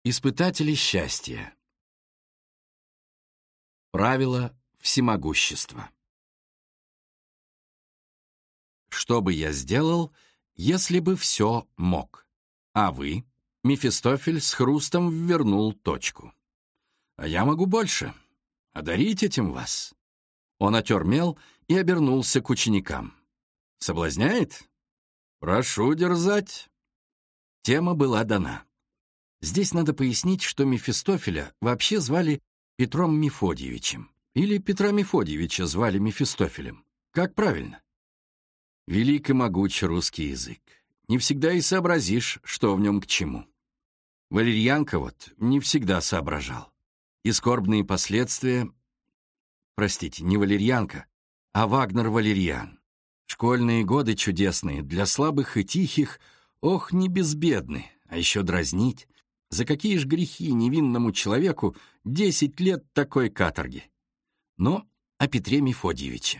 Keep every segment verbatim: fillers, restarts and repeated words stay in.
Испытатели счастья. Правило всемогущества. Что бы я сделал, если бы все мог? А вы? Мефистофель с хрустом ввернул точку. А я могу больше. Одарить этим вас. Он отер мел и обернулся к ученикам. Соблазняет? Прошу дерзать. Тема была дана. Здесь надо пояснить, что Мефистофеля вообще звали Петром Мефодьевичем. Или Петра Мефодьевича звали Мефистофелем. Как правильно? Велик и могуч русский язык. Не всегда и сообразишь, что в нем к чему. Валерьянка вот не всегда соображал. И скорбные последствия... Простите, не Валерьянка, а Вагнер-Валерьян. Школьные годы чудесные, для слабых и тихих, ох, не безбедны, а еще дразнить. За какие ж грехи невинному человеку десять лет такой каторги? Но о Петре Мефодьевиче.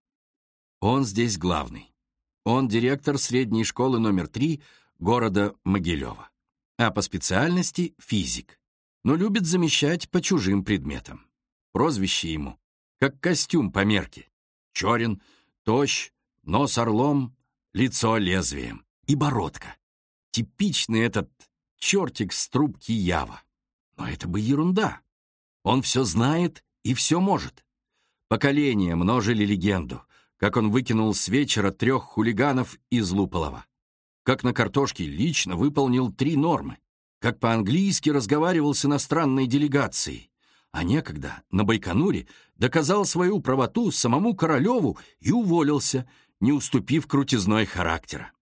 Он здесь главный. Он директор средней школы номер три города Могилева. А по специальности физик. Но любит замещать по чужим предметам. Прозвище ему, как костюм по мерке. Черен, тощ, нос орлом, лицо лезвием и бородка. Типичный этот чертик с трубки Ява. Но это бы ерунда. Он все знает и все может. Поколения множили легенду, как он выкинул с вечера трех хулиганов из Луполова, как на картошке лично выполнил три нормы, как по-английски разговаривал с иностранной делегацией, а некогда на Байконуре доказал свою правоту самому Королеву и уволился, не уступив крутизной характера.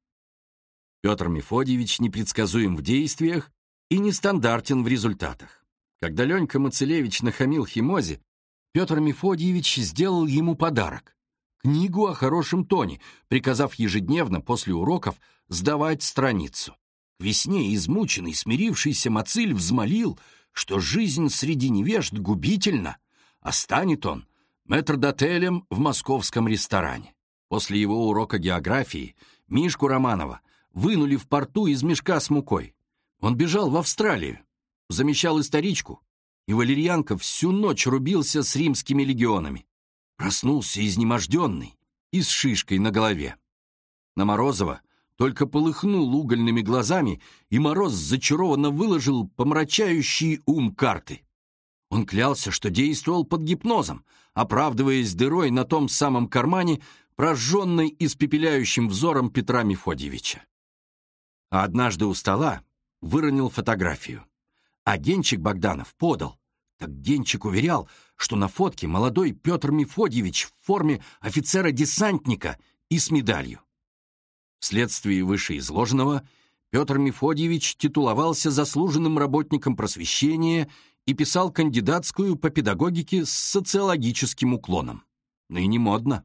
Петр Мефодьевич непредсказуем в действиях и нестандартен в результатах. Когда Ленька Мацелевич нахамил Химозе, Петр Мефодьевич сделал ему подарок — книгу о хорошем тоне, приказав ежедневно после уроков сдавать страницу. К весне измученный, смирившийся Мациль взмолил, что жизнь среди невежд губительна, а станет он метрдотелем в московском ресторане. После его урока географии Мишку Романова вынули в порту из мешка с мукой. Он бежал в Австралию, замещал историчку, и Валерьянка всю ночь рубился с римскими легионами. Проснулся изнеможденный и с шишкой на голове. На Морозова только полыхнул угольными глазами, и Мороз зачарованно выложил помрачающий ум карты. Он клялся, что действовал под гипнозом, оправдываясь дырой на том самом кармане, прожженной испепеляющим взором Петра Мефодьевича. А однажды у стола выронил фотографию. А Генчик Богданов подал. Так Генчик уверял, что на фотке молодой Петр Мефодьевич в форме офицера-десантника и с медалью. Вследствие вышеизложенного Петр Мефодьевич титуловался заслуженным работником просвещения и писал кандидатскую по педагогике с социологическим уклоном. Ныне модно.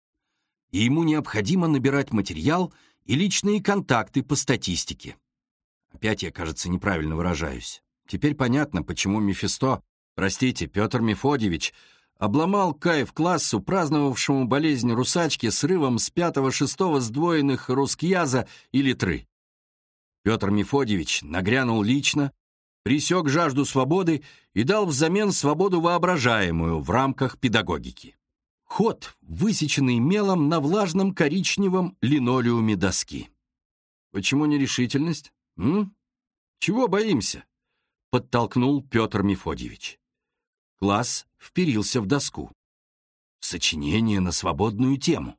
И ему необходимо набирать материал и личные контакты по статистике. Опять я, кажется, неправильно выражаюсь. Теперь понятно, почему Мефисто, простите, Петр Мефодьевич, обломал кайф классу, праздновавшему болезнь русачки срывом с пятого-шестого сдвоенных рускьяза и литры. Петр Мефодьевич нагрянул лично, пресек жажду свободы и дал взамен свободу воображаемую в рамках педагогики. Ход, высеченный мелом на влажном коричневом линолеуме доски. Почему нерешительность? М? Чего боимся? Подтолкнул Петр Мефодьевич. Класс вперился в доску. Сочинение на свободную тему.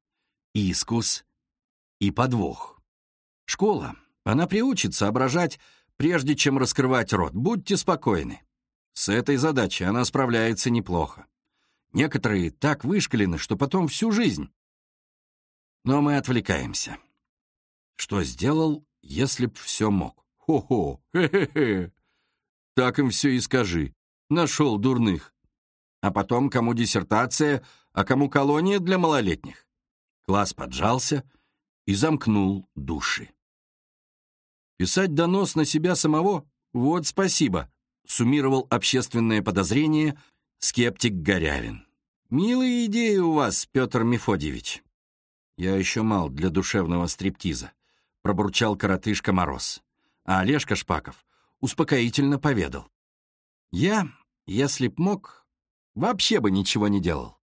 Искус и подвох. Школа, она приучит соображать, прежде чем раскрывать рот. Будьте спокойны. С этой задачей она справляется неплохо. Некоторые так вышкалены, что потом всю жизнь. Но мы отвлекаемся. Что сделал, если б все мог? Хо-хо, хе-хе-хе. Так им все и скажи. Нашел дурных. А потом кому диссертация, а кому колония для малолетних. Класс поджался и замкнул души. Писать донос на себя самого? Вот спасибо, суммировал общественное подозрение скептик Горявин. Милые идеи у вас, Петр Мефодьевич. Я еще мал для душевного стриптиза, пробурчал коротышка Мороз. А Олежка Шпаков успокоительно поведал: «Я, если б мог, вообще бы ничего не делал».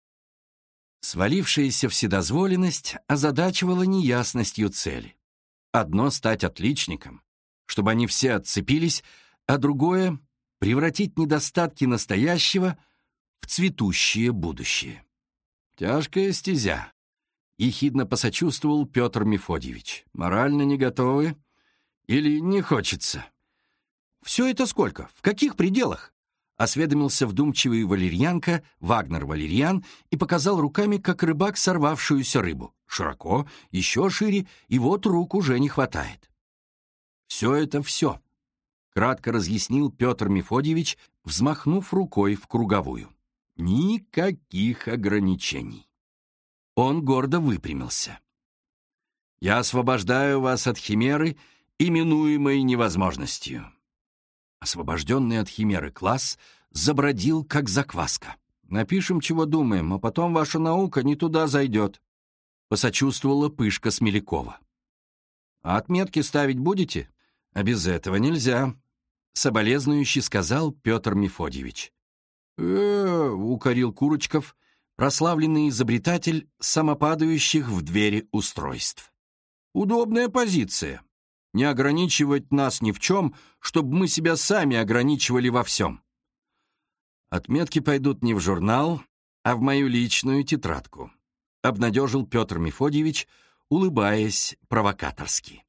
Свалившаяся вседозволенность озадачивала неясностью цели. Одно — стать отличником, чтобы они все отцепились, а другое — превратить недостатки настоящего в цветущее будущее. «Тяжкая стезя», — ехидно посочувствовал Петр Мефодьевич. «Морально не готовы? Или не хочется?» «Все это сколько? В каких пределах?» — осведомился вдумчивый валерьянка Вагнер Валерьян и показал руками, как рыбак сорвавшуюся рыбу. Широко, еще шире, и вот рук уже не хватает. «Все это все», — кратко разъяснил Петр Мефодьевич, взмахнув рукой в круговую. «Никаких ограничений». Он гордо выпрямился. «Я освобождаю вас от химеры, именуемой невозможностью». Освобожденный от химеры класс забродил, как закваска. «Напишем, чего думаем, а потом ваша наука не туда зайдет», — посочувствовала Пышка Смелякова. «А отметки ставить будете?» «А без этого нельзя», — соболезнующе сказал Петр Мефодьевич. «Э-э-э», укорил Курочков, прославленный изобретатель самопадающих в двери устройств. «Удобная позиция. Не ограничивать нас ни в чем, чтобы мы себя сами ограничивали во всем». «Отметки пойдут не в журнал, а в мою личную тетрадку», — обнадежил Петр Мефодьевич, улыбаясь провокаторски.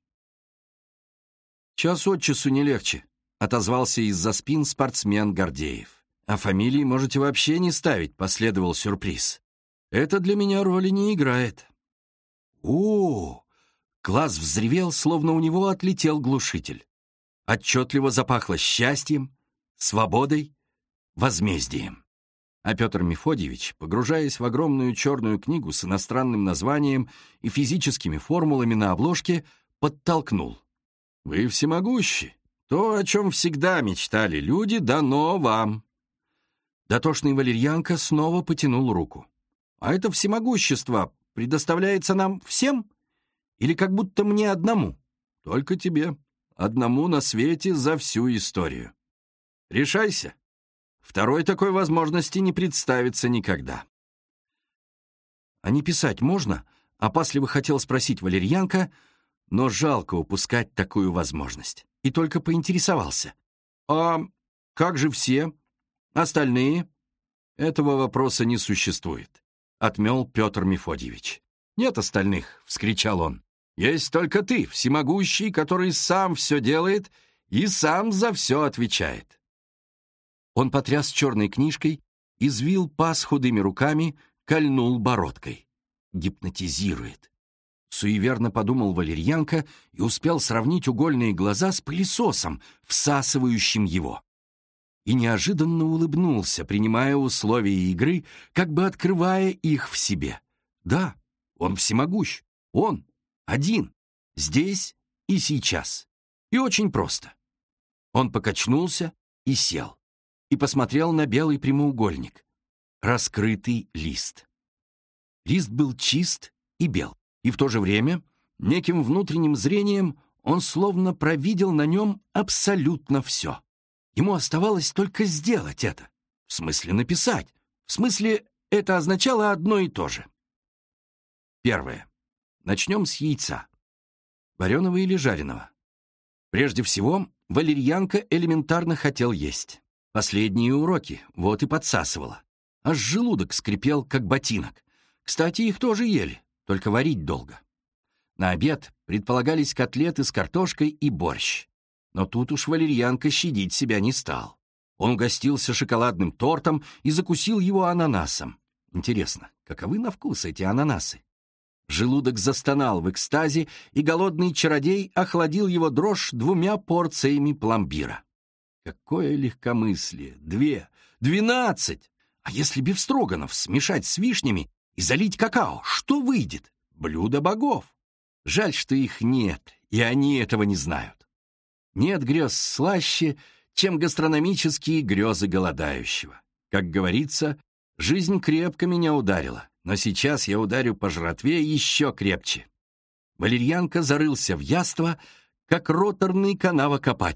«Час от часу не легче», — отозвался из-за спин спортсмен Гордеев. «А фамилии можете вообще не ставить», — последовал сюрприз. «Это для меня роли не играет». «О-о-о!» Класс взревел, словно у него отлетел глушитель. Отчетливо запахло счастьем, свободой, возмездием. А Петр Мефодьевич, погружаясь в огромную черную книгу с иностранным названием и физическими формулами на обложке, подтолкнул. «Вы всемогущи. То, о чем всегда мечтали люди, дано вам». Дотошный валерьянка снова потянул руку. «А это всемогущество предоставляется нам всем? Или как будто мне одному?» «Только тебе. Одному на свете за всю историю. Решайся. Второй такой возможности не представится никогда». «А не писать можно?» — опасливо хотел спросить валерьянка, но жалко упускать такую возможность. И только поинтересовался. «А как же все? Остальные?» «Этого вопроса не существует», — отмел Петр Мефодьевич. «Нет остальных», — вскричал он. «Есть только ты, всемогущий, который сам все делает и сам за все отвечает». Он потряс черной книжкой, извил паз худыми руками, кольнул бородкой. «Гипнотизирует», — суеверно подумал валерьянка и успел сравнить угольные глаза с пылесосом, всасывающим его. И неожиданно улыбнулся, принимая условия игры, как бы открывая их в себе. Да, он всемогущ, он один, здесь и сейчас. И очень просто. Он покачнулся и сел, и посмотрел на белый прямоугольник. Раскрытый лист. Лист был чист и бел, и в то же время неким внутренним зрением он словно провидел на нем абсолютно все. Ему оставалось только сделать это. В смысле написать. В смысле это означало одно и то же. Первое. Начнем с яйца. Вареного или жареного? Прежде всего, валерьянка элементарно хотел есть. Последние уроки, вот и подсасывало. Аж желудок скрипел, как ботинок. Кстати, их тоже ели, только варить долго. На обед предполагались котлеты с картошкой и борщ. Но тут уж валерьянка щадить себя не стал. Он угостился шоколадным тортом и закусил его ананасом. Интересно, каковы на вкус эти ананасы? Желудок застонал в экстазе, и голодный чародей охладил его дрожь двумя порциями пломбира. Какое легкомыслие! Две! Двенадцать! А если бефстроганов смешать с вишнями и залить какао, что выйдет? Блюдо богов! Жаль, что их нет, и они этого не знают. Нет грез слаще, чем гастрономические грезы голодающего. Как говорится, жизнь крепко меня ударила, но сейчас я ударю по жратве еще крепче. Валерьянка зарылся в яство, как роторный канавокопатель.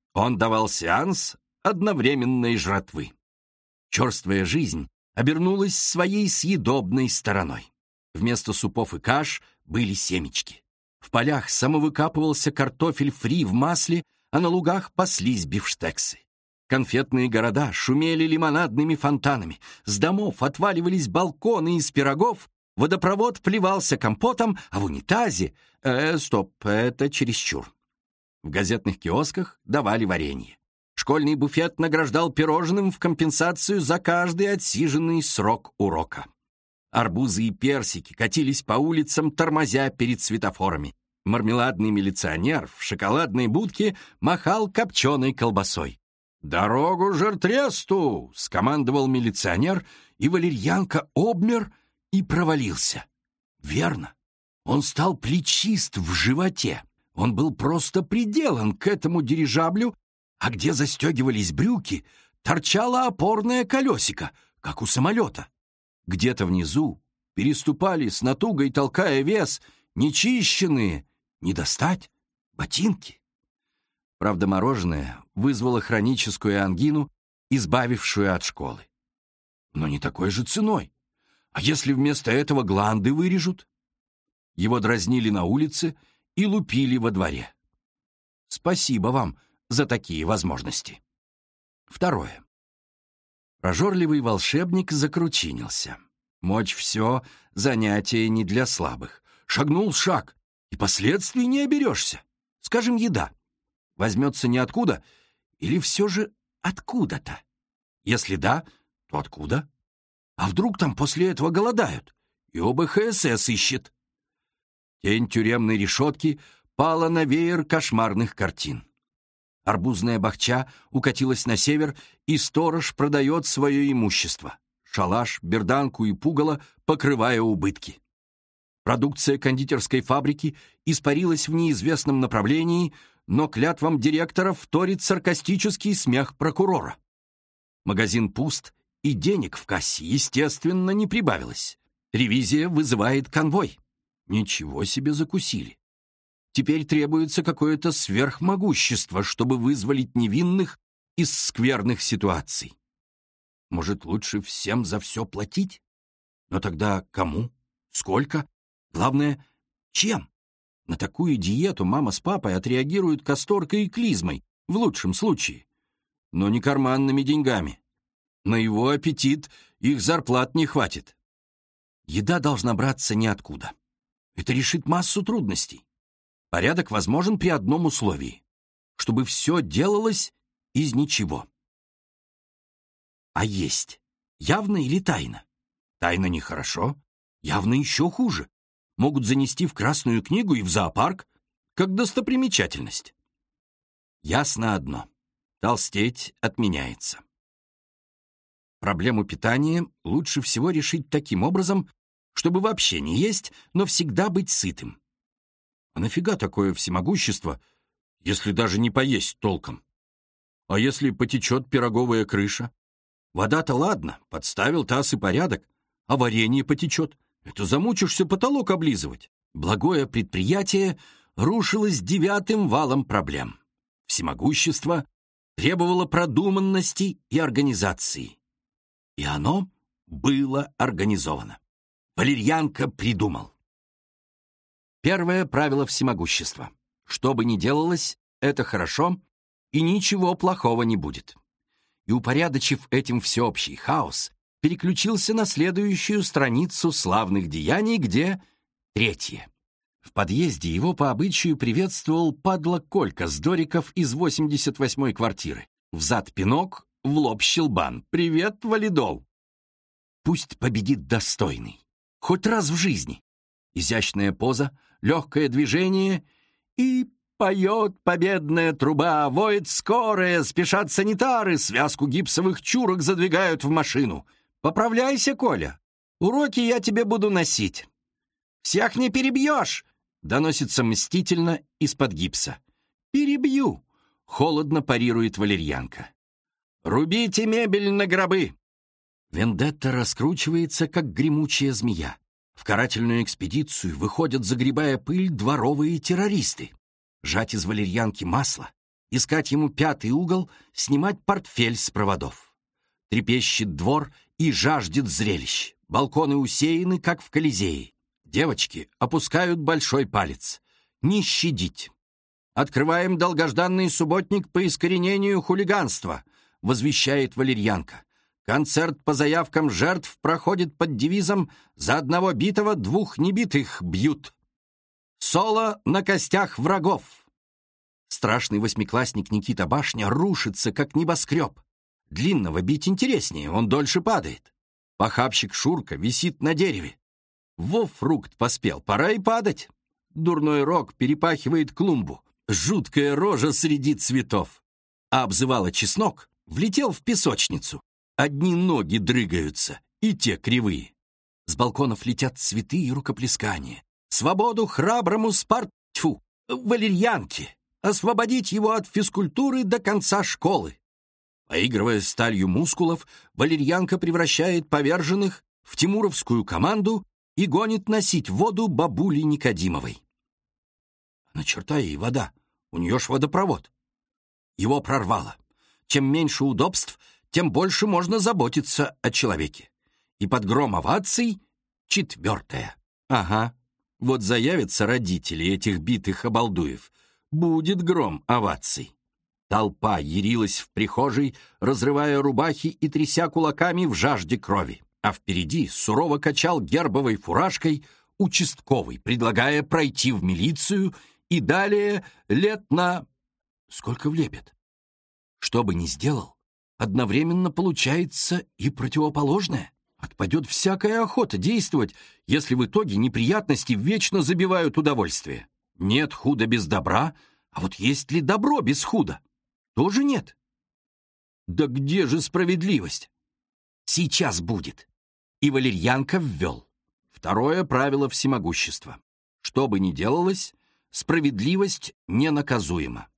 Он давал сеанс одновременной жратвы. Черствая жизнь обернулась своей съедобной стороной. Вместо супов и каш были семечки. В полях самовыкапывался картофель фри в масле, а на лугах паслись бифштексы. Конфетные города шумели лимонадными фонтанами, с домов отваливались балконы из пирогов, водопровод плевался компотом, а в унитазе... Э, стоп, это чересчур. В газетных киосках давали варенье. Школьный буфет награждал пирожным в компенсацию за каждый отсиженный срок урока. Арбузы и персики катились по улицам, тормозя перед светофорами. Мармеладный милиционер в шоколадной будке махал копченой колбасой. «Дорогу жиртресту!» — скомандовал милиционер, и валерьянка обмер и провалился. Верно, он стал плечист в животе. Он был просто приделан к этому дирижаблю, а где застегивались брюки, торчало опорное колесико, как у самолета. Где-то внизу переступали с натугой, толкая вес, нечищенные, не достать, ботинки. Правда, мороженое вызвало хроническую ангину, избавившую от школы. Но не такой же ценой. А если вместо этого гланды вырежут? Его дразнили на улице и лупили во дворе. Спасибо вам за такие возможности. Второе. Прожорливый волшебник закручинился. Мочь все, занятие не для слабых. Шагнул шаг, и последствий не оберешься. Скажем, еда. Возьмется ниоткуда или все же откуда-то? Если да, то откуда? А вдруг там после этого голодают, и о бэ ха эс эс ищет? Тень тюремной решетки пала на веер кошмарных картин. Арбузная бахча укатилась на север, и сторож продает свое имущество. Шалаш, берданку и пугало, покрывая убытки. Продукция кондитерской фабрики испарилась в неизвестном направлении, но клятвам директора вторит саркастический смех прокурора. Магазин пуст, и денег в кассе, естественно, не прибавилось. Ревизия вызывает конвой. Ничего себе закусили. Теперь требуется какое-то сверхмогущество, чтобы вызволить невинных из скверных ситуаций. Может, лучше всем за все платить? Но тогда кому? Сколько? Главное, чем? На такую диету мама с папой отреагируют касторкой и клизмой, в лучшем случае. Но не карманными деньгами. На его аппетит их зарплат не хватит. Еда должна браться ниоткуда. Это решит массу трудностей. Порядок возможен при одном условии — чтобы все делалось из ничего. А есть явно или тайно? Тайно нехорошо, явно еще хуже. Могут занести в Красную книгу и в зоопарк, как достопримечательность. Ясно одно — толстеть отменяется. Проблему питания лучше всего решить таким образом, чтобы вообще не есть, но всегда быть сытым. А нафига такое всемогущество, если даже не поесть толком? А если потечет пироговая крыша? Вода-то ладно, подставил таз и порядок, а варенье потечет. Это замучишься потолок облизывать. Благое предприятие рушилось девятым валом проблем. Всемогущество требовало продуманности и организации. И оно было организовано. Валерьянка придумал. Первое правило всемогущества. Что бы ни делалось, это хорошо, и ничего плохого не будет. И, упорядочив этим всеобщий хаос, переключился на следующую страницу славных деяний, где третье. В подъезде его по обычаю приветствовал падла Колька с Дориков из восемьдесят восьмой квартиры. Взад пинок, в лоб щелбан. «Привет, валидол!» Пусть победит достойный. Хоть раз в жизни. Изящная поза, легкое движение, и поет победная труба, воет скорая, спешат санитары, связку гипсовых чурок задвигают в машину. «Поправляйся, Коля, уроки я тебе буду носить». «Всех не перебьешь!» — доносится мстительно из-под гипса. «Перебью!» — холодно парирует валерьянка. «Рубите мебель на гробы!» Вендетта раскручивается, как гремучая змея. В карательную экспедицию выходят, загребая пыль, дворовые террористы. Жать из валерьянки масло, искать ему пятый угол, снимать портфель с проводов. Трепещет двор и жаждет зрелищ. Балконы усеяны, как в Колизее. Девочки опускают большой палец. Не щадить. «Открываем долгожданный субботник по искоренению хулиганства», возвещает валерьянка. Концерт по заявкам жертв проходит под девизом «За одного битого двух небитых бьют». Соло на костях врагов. Страшный восьмиклассник Никита Башня рушится, как небоскреб. Длинного бить интереснее, он дольше падает. Похабщик Шурка висит на дереве. Во фрукт поспел, пора и падать. Дурной рог перепахивает клумбу. Жуткая рожа среди цветов. А обзывала чеснок влетел в песочницу. Одни ноги дрыгаются, и те кривые. С балконов летят цветы и рукоплескания. Свободу храброму спарт... Тьфу, валерьянке. Освободить его от физкультуры до конца школы. Поигрывая сталью мускулов, валерьянка превращает поверженных в тимуровскую команду и гонит носить воду бабули Никодимовой. На черта ей вода, у нее ж водопровод. Его прорвало. Чем меньше удобств, тем больше можно заботиться о человеке. И под гром оваций четвертое. Ага, вот заявятся родители этих битых обалдуев. Будет гром оваций. Толпа ярилась в прихожей, разрывая рубахи и тряся кулаками в жажде крови. А впереди сурово качал гербовой фуражкой участковый, предлагая пройти в милицию и далее лет на... Сколько влепит? Что бы ни сделал, одновременно получается и противоположное. Отпадет всякая охота действовать, если в итоге неприятности вечно забивают удовольствие. Нет худа без добра, а вот есть ли добро без худа? Тоже нет. Да где же справедливость? Сейчас будет. И валерьянка ввел. Второе правило всемогущества. Что бы ни делалось, справедливость ненаказуема.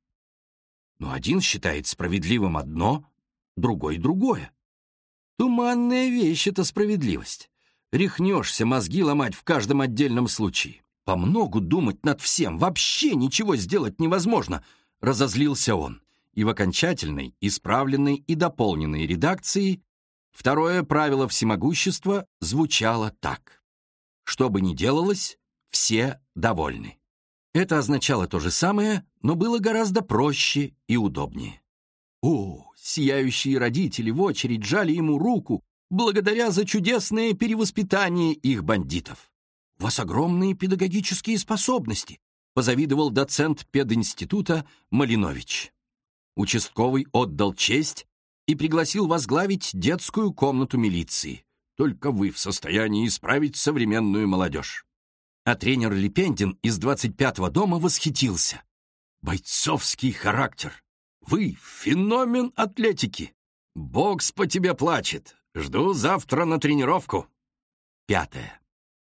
Но один считает справедливым одно, другой другое. Туманная вещь — это справедливость. Рехнешься мозги ломать в каждом отдельном случае. Помногу думать над всем, вообще ничего сделать невозможно, разозлился он. И в окончательной, исправленной и дополненной редакции второе правило всемогущества звучало так. Что бы ни делалось, все довольны. Это означало то же самое, но было гораздо проще и удобнее. О, сияющие родители в очередь жали ему руку, благодаря за чудесное перевоспитание их бандитов. «У вас огромные педагогические способности», позавидовал доцент пединститута Малинович. Участковый отдал честь и пригласил возглавить детскую комнату милиции. Только вы в состоянии исправить современную молодежь. А тренер Лепендин из двадцать пятого дома восхитился. Бойцовский характер. Вы феномен атлетики. Бокс по тебе плачет. Жду завтра на тренировку. Пятое.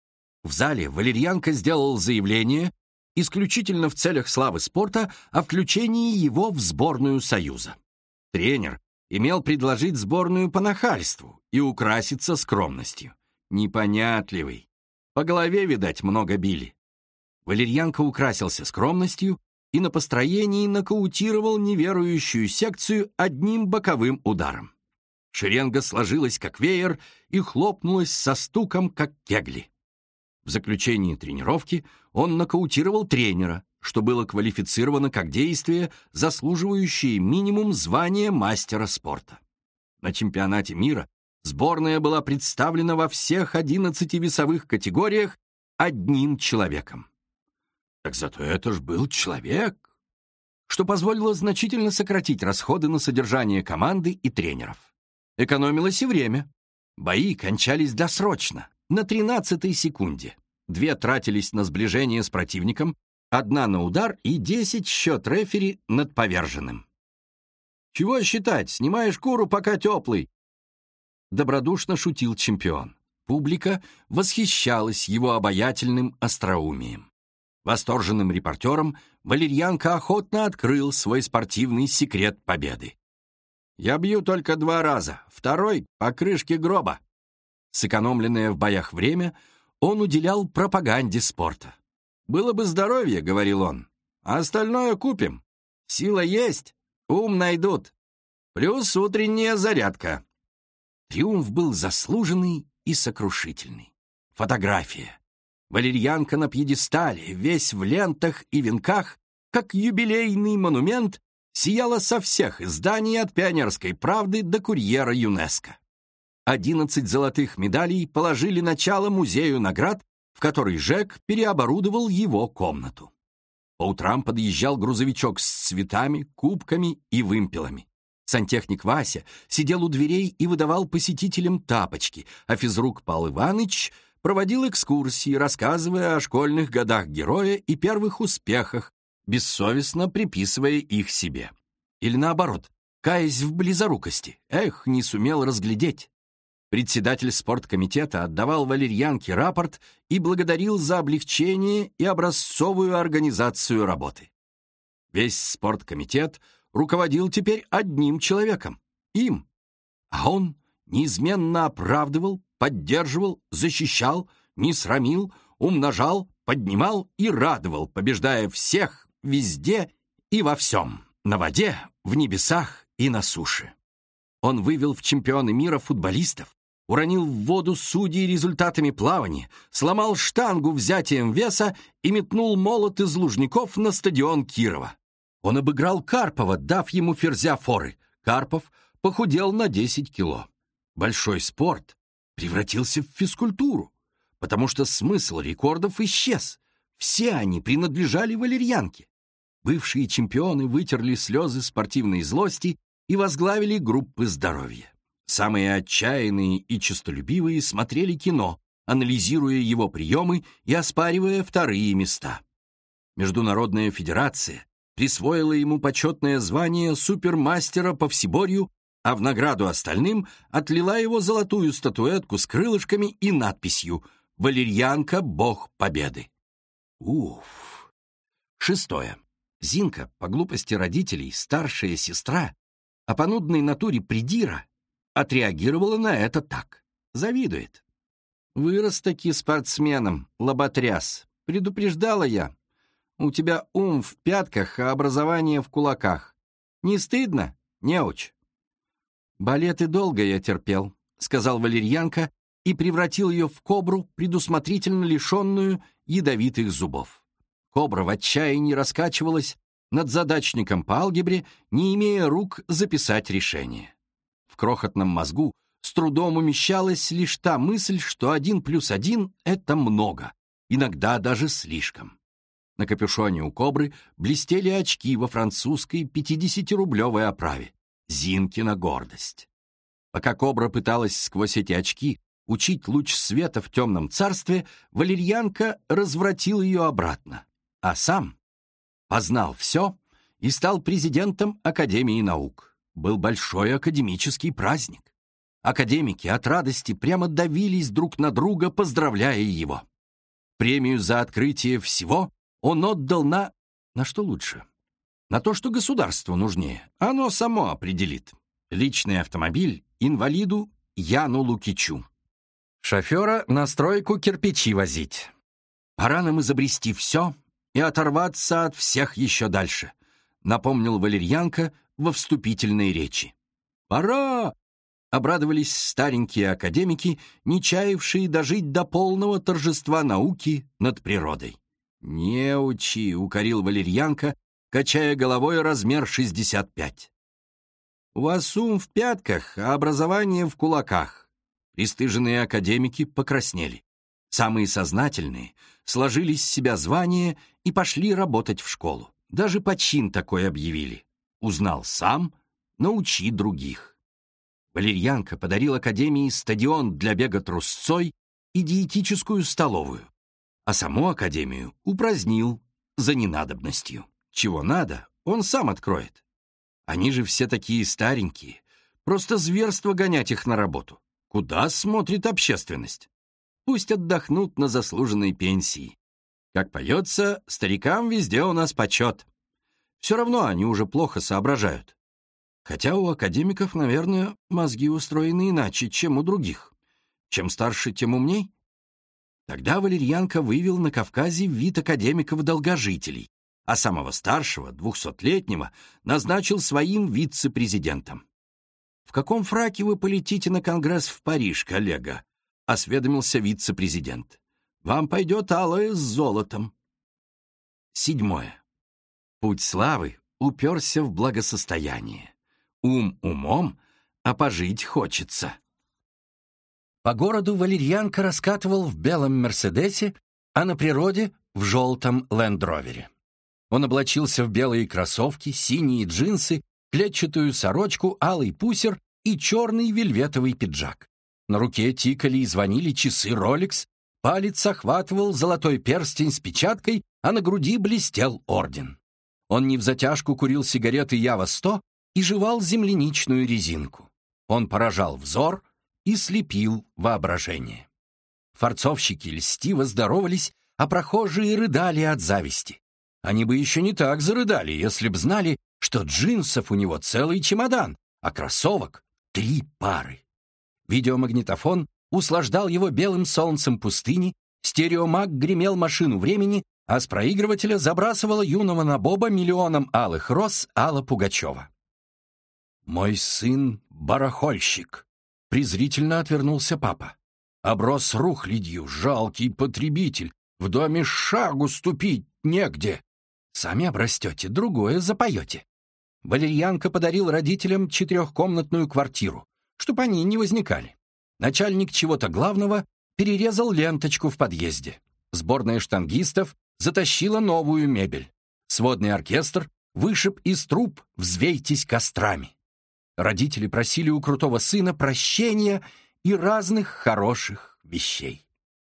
В зале валерьянка сделал заявление исключительно в целях славы спорта о включении его в сборную Союза. Тренер имел предложить сборную по нахальству и украситься скромностью. Непонятливый. По голове, видать, много били. Валерьянка украсился скромностью и на построении нокаутировал неверующую секцию одним боковым ударом. Шеренга сложилась, как веер, и хлопнулась со стуком, как кегли. В заключении тренировки он нокаутировал тренера, что было квалифицировано как действие, заслуживающее минимум звания мастера спорта. На чемпионате мира сборная была представлена во всех одиннадцати весовых категориях одним человеком. Так зато это ж был человек, что позволило значительно сократить расходы на содержание команды и тренеров. Экономилось и время. Бои кончались досрочно, на тринадцатой секунде. Две тратились на сближение с противником, одна на удар и десять счет рефери над поверженным. «Чего считать? Снимай шкуру, пока теплый!» Добродушно шутил чемпион. Публика восхищалась его обаятельным остроумием. Восторженным репортерам валерьянка охотно открыл свой спортивный секрет победы. «Я бью только два раза, второй — по крышке гроба». Сэкономленное в боях время он уделял пропаганде спорта. «Было бы здоровье», — говорил он, — «а остальное купим. Сила есть, Ум найдут. Плюс утренняя зарядка». Триумф был заслуженный и сокрушительный. Фотография. Валерьянка на пьедестале, весь в лентах и венках, как юбилейный монумент, сияла со всех изданий от «Пионерской правды» до «Курьера ЮНЕСКО». Одиннадцать золотых медалей положили начало музею наград, в который ЖЭК переоборудовал его комнату. По утрам подъезжал грузовичок с цветами, кубками и вымпелами. Сантехник Вася сидел у дверей и выдавал посетителям тапочки, а физрук Павел Иванович проводил экскурсии, рассказывая о школьных годах героя и первых успехах, бессовестно приписывая их себе. Или наоборот, каясь в близорукости. Эх, не сумел разглядеть. Председатель спорткомитета отдавал валерьянке рапорт и благодарил за облегчение и образцовую организацию работы. Весь спорткомитет руководил теперь одним человеком — им. А он неизменно оправдывал, поддерживал, защищал, не срамил, умножал, поднимал и радовал, побеждая всех, везде и во всем, на воде, в небесах и на суше. Он вывел в чемпионы мира футболистов, уронил в воду судей результатами плавания, сломал штангу взятием веса и метнул молот из Лужников на стадион Кирова. Он обыграл Карпова, дав ему ферзя форы. Карпов похудел на десять кило. Большой спорт превратился в физкультуру, потому что смысл рекордов исчез. Все они принадлежали валерьянке. Бывшие чемпионы вытерли слезы спортивной злости и возглавили группы здоровья. Самые отчаянные и честолюбивые смотрели кино, анализируя его приемы и оспаривая вторые места. Международная федерация присвоила ему почетное звание супермастера по всеборью, а в награду остальным отлила его золотую статуэтку с крылышками и надписью «Валерьянка, бог победы». Уф! Шестое. Зинка, по глупости родителей, старшая сестра, а по нудной натуре придира, отреагировала на это так. Завидует. «Вырос-таки спортсменом, лоботряс. Предупреждала я. У тебя ум в пятках, а образование в кулаках. Не стыдно, неуч?» «Балеты долго я терпел», — сказал валерьянка и превратил ее в кобру, предусмотрительно лишенную ядовитых зубов. Кобра в отчаянии раскачивалась над задачником по алгебре, не имея рук записать решение. В крохотном мозгу с трудом умещалась лишь та мысль, что один плюс один — это много, иногда даже слишком. На капюшоне у кобры блестели очки во французской пятидесятирублевой оправе. Зинкина гордость. Пока кобра пыталась сквозь эти очки учить луч света в темном царстве, валерьянка развратил ее обратно, а сам познал все и стал президентом Академии наук. Был большой академический праздник. Академики от радости прямо давились друг на друга, поздравляя его. Премию за открытие всего он отдал на... На что лучше? На то, что государству нужнее. Оно само определит. Личный автомобиль инвалиду Яну Лукичу. Шофера на стройку кирпичи возить. Пора нам изобрести все и оторваться от всех еще дальше, напомнил валерьянка во вступительной речи. «Пора!» — обрадовались старенькие академики, не чаявшие дожить до полного торжества науки над природой. «Не учи!» — укорил валерьянка, качая головой размер шестьдесят пять. «У вас ум в пятках, а образование в кулаках». Пристыженные академики покраснели. Самые сознательные сложили с себя звание и пошли работать в школу. Даже почин такой объявили. Узнал сам, научи других. Валерьянка подарил академии стадион для бега трусцой и диетическую столовую, а саму академию упразднил за ненадобностью. Чего надо, он сам откроет. Они же все такие старенькие, просто зверство гонять их на работу. Куда смотрит общественность? Пусть отдохнут на заслуженной пенсии. Как поется, старикам везде у нас почет. Все равно они уже плохо соображают. Хотя у академиков, наверное, мозги устроены иначе, чем у других. Чем старше, тем умней. Тогда валерьянка вывел на Кавказе вид академиков-долгожителей, а самого старшего, двухсотлетнего, назначил своим вице-президентом. «В каком фраке вы полетите на конгресс в Париж, коллега?» — осведомился вице-президент. «Вам пойдет алое с золотом». Седьмое. Путь славы уперся в благосостояние. Ум умом, а пожить хочется. По городу валерьянка раскатывал в белом «Мерседесе», а на природе — в желтом «Лэнд-Ровере». Он облачился в белые кроссовки, синие джинсы, клетчатую сорочку, алый пусер и черный вельветовый пиджак. На руке тикали и звонили часы Rolex, палец охватывал золотой перстень с печаткой, а на груди блестел орден. Он невзатяжку курил сигареты Ява сто и жевал земляничную резинку. Он поражал взор и слепил воображение. Форцовщики льстиво здоровались, а прохожие рыдали от зависти. Они бы еще не так зарыдали, если б знали, что джинсов у него целый чемодан, а кроссовок — три пары. Видеомагнитофон услаждал его белым солнцем пустыни, стереомаг гремел машину времени, а с проигрывателя забрасывала юного набоба миллионом алых роз Алла Пугачева. «Мой сын — барахольщик», — презрительно отвернулся папа. «Оброс рухлядью, жалкий потребитель, в доме шагу ступить негде. Сами обрастете, другое запоете». Валерьянка подарил родителям четырехкомнатную квартиру, чтоб они не возникали. Начальник чего-то главного перерезал ленточку в подъезде. Сборная штангистов затащила новую мебель. Сводный оркестр вышиб из труб «Взвейтесь кострами». Родители просили у крутого сына прощения и разных хороших вещей.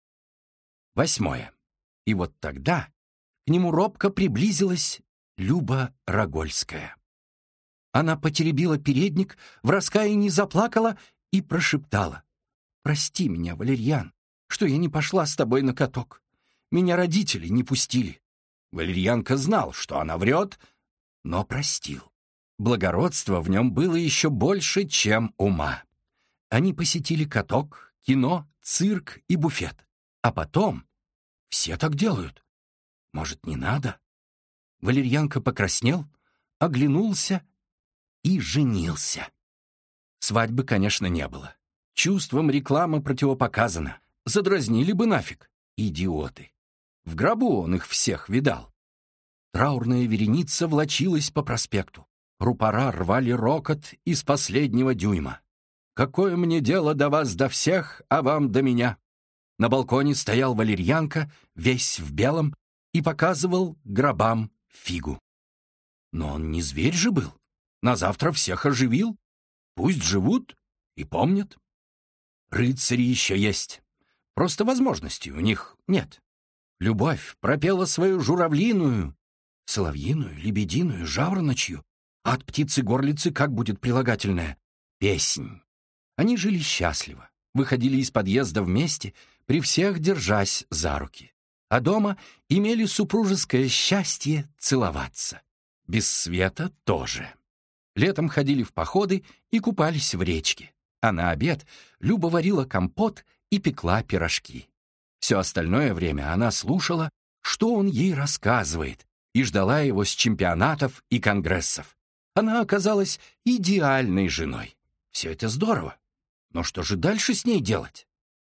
Восьмое. И вот тогда к нему робко приблизилась Люба Рогольская. Она потеребила передник, в раскаянии заплакала и прошептала: «Прости меня, Валерьян, что я не пошла с тобой на каток. Меня родители не пустили». Валерьянка знал, что она врет, но простил. Благородство в нем было еще больше, чем ума. Они посетили каток, кино, цирк и буфет. А потом все так делают. Может, не надо? Валерьянка покраснел, оглянулся и женился. Свадьбы, конечно, не было. Чувствам реклама противопоказана. Задразнили бы нафиг. Идиоты. В гробу он их всех видал. Траурная вереница влачилась по проспекту. Рупора рвали рокот из последнего дюйма. «Какое мне дело до вас, до всех, а вам до меня?» На балконе стоял Валерьянка, весь в белом, и показывал гробам фигу. Но он не зверь же был. На завтра всех оживил. Пусть живут и помнят. Рыцари еще есть. Просто возможностей у них нет. Любовь пропела свою журавлиную, соловьиную, лебединую, жавороночью. А от птицы-горлицы как будет прилагательное? Песнь. Они жили счастливо, выходили из подъезда вместе, при всех держась за руки. А дома имели супружеское счастье целоваться. Без света тоже. Летом ходили в походы и купались в речке. А на обед Люба варила компот и пекла пирожки. Все остальное время она слушала, что он ей рассказывает, и ждала его с чемпионатов и конгрессов. Она оказалась идеальной женой. Все это здорово. Но что же дальше с ней делать?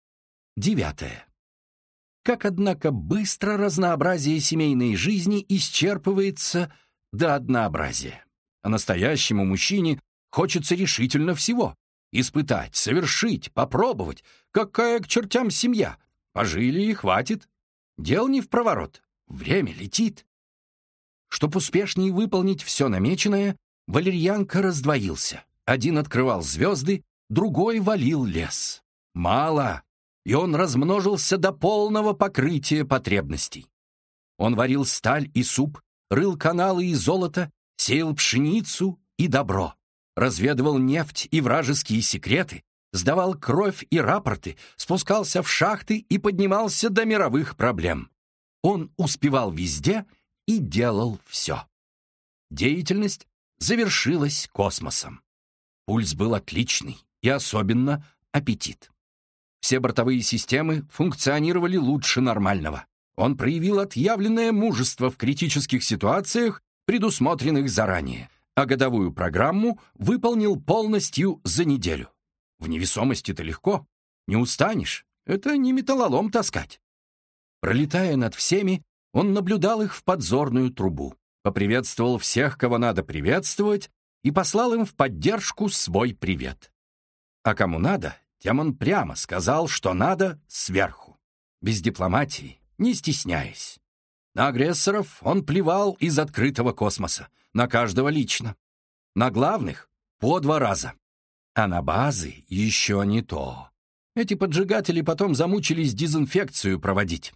Девятое. Как, однако, быстро разнообразие семейной жизни исчерпывается до однообразия. А настоящему мужчине хочется решительно всего. Испытать, совершить, попробовать. Какая к чертям семья? Пожили и хватит. Дел не впроворот. Время летит. Чтоб успешнее выполнить все намеченное, Валерьянка раздвоился. Один открывал звезды, другой валил лес. Мало, и он размножился до полного покрытия потребностей. Он варил сталь и суп, рыл каналы и золото, сеял пшеницу и добро, разведывал нефть и вражеские секреты, сдавал кровь и рапорты, спускался в шахты и поднимался до мировых проблем. Он успевал везде и делал все. Деятельность завершилась космосом. Пульс был отличный, и особенно аппетит. Все бортовые системы функционировали лучше нормального. Он проявил отъявленное мужество в критических ситуациях, предусмотренных заранее, а годовую программу выполнил полностью за неделю. В невесомости-то легко, не устанешь, это не металлолом таскать. Пролетая над всеми, он наблюдал их в подзорную трубу, поприветствовал всех, кого надо приветствовать, и послал им в поддержку свой привет. А кому надо, тем он прямо сказал, что надо сверху, без дипломатии, не стесняясь. На агрессоров он плевал из открытого космоса, на каждого лично. На главных — по два раза. А на базы еще не то. Эти поджигатели потом замучились дезинфекцию проводить.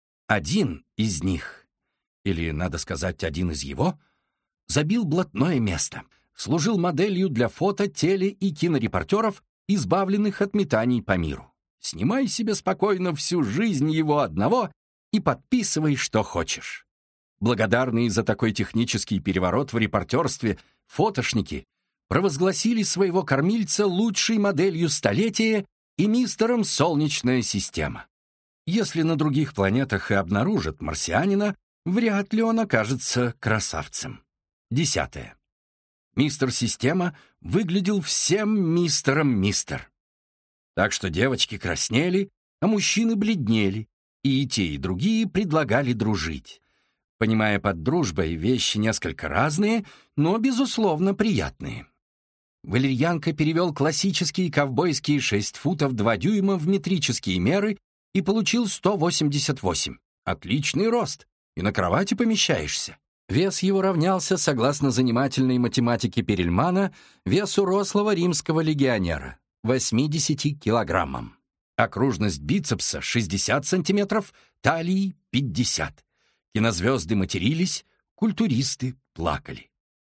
Один из них, или, надо сказать, один из его, забил блатное место, служил моделью для фото, теле- и кинорепортеров, избавленных от метаний по миру. Снимай себе спокойно всю жизнь его одного и подписывай, что хочешь. Благодарные за такой технический переворот в репортерстве фотошники провозгласили своего кормильца лучшей моделью столетия и мистером «Солнечная система». Если на других планетах и обнаружат марсианина, вряд ли он окажется красавцем. Десятое. Мистер Система выглядел всем мистером Мистер. Так что девочки краснели, а мужчины бледнели, и те, и другие предлагали дружить. Понимая под дружбой вещи несколько разные, но, безусловно, приятные. Валерьянка перевел классические ковбойские шесть футов два дюйма в метрические меры и получил сто восемьдесят восемь. Отличный рост, и на кровати помещаешься. Вес его равнялся, согласно занимательной математике Перельмана, весу рослого римского легионера — восьмидесяти килограммам. Окружность бицепса — шестьдесят сантиметров, талии — пятьдесят. Кинозвезды матерились, культуристы плакали.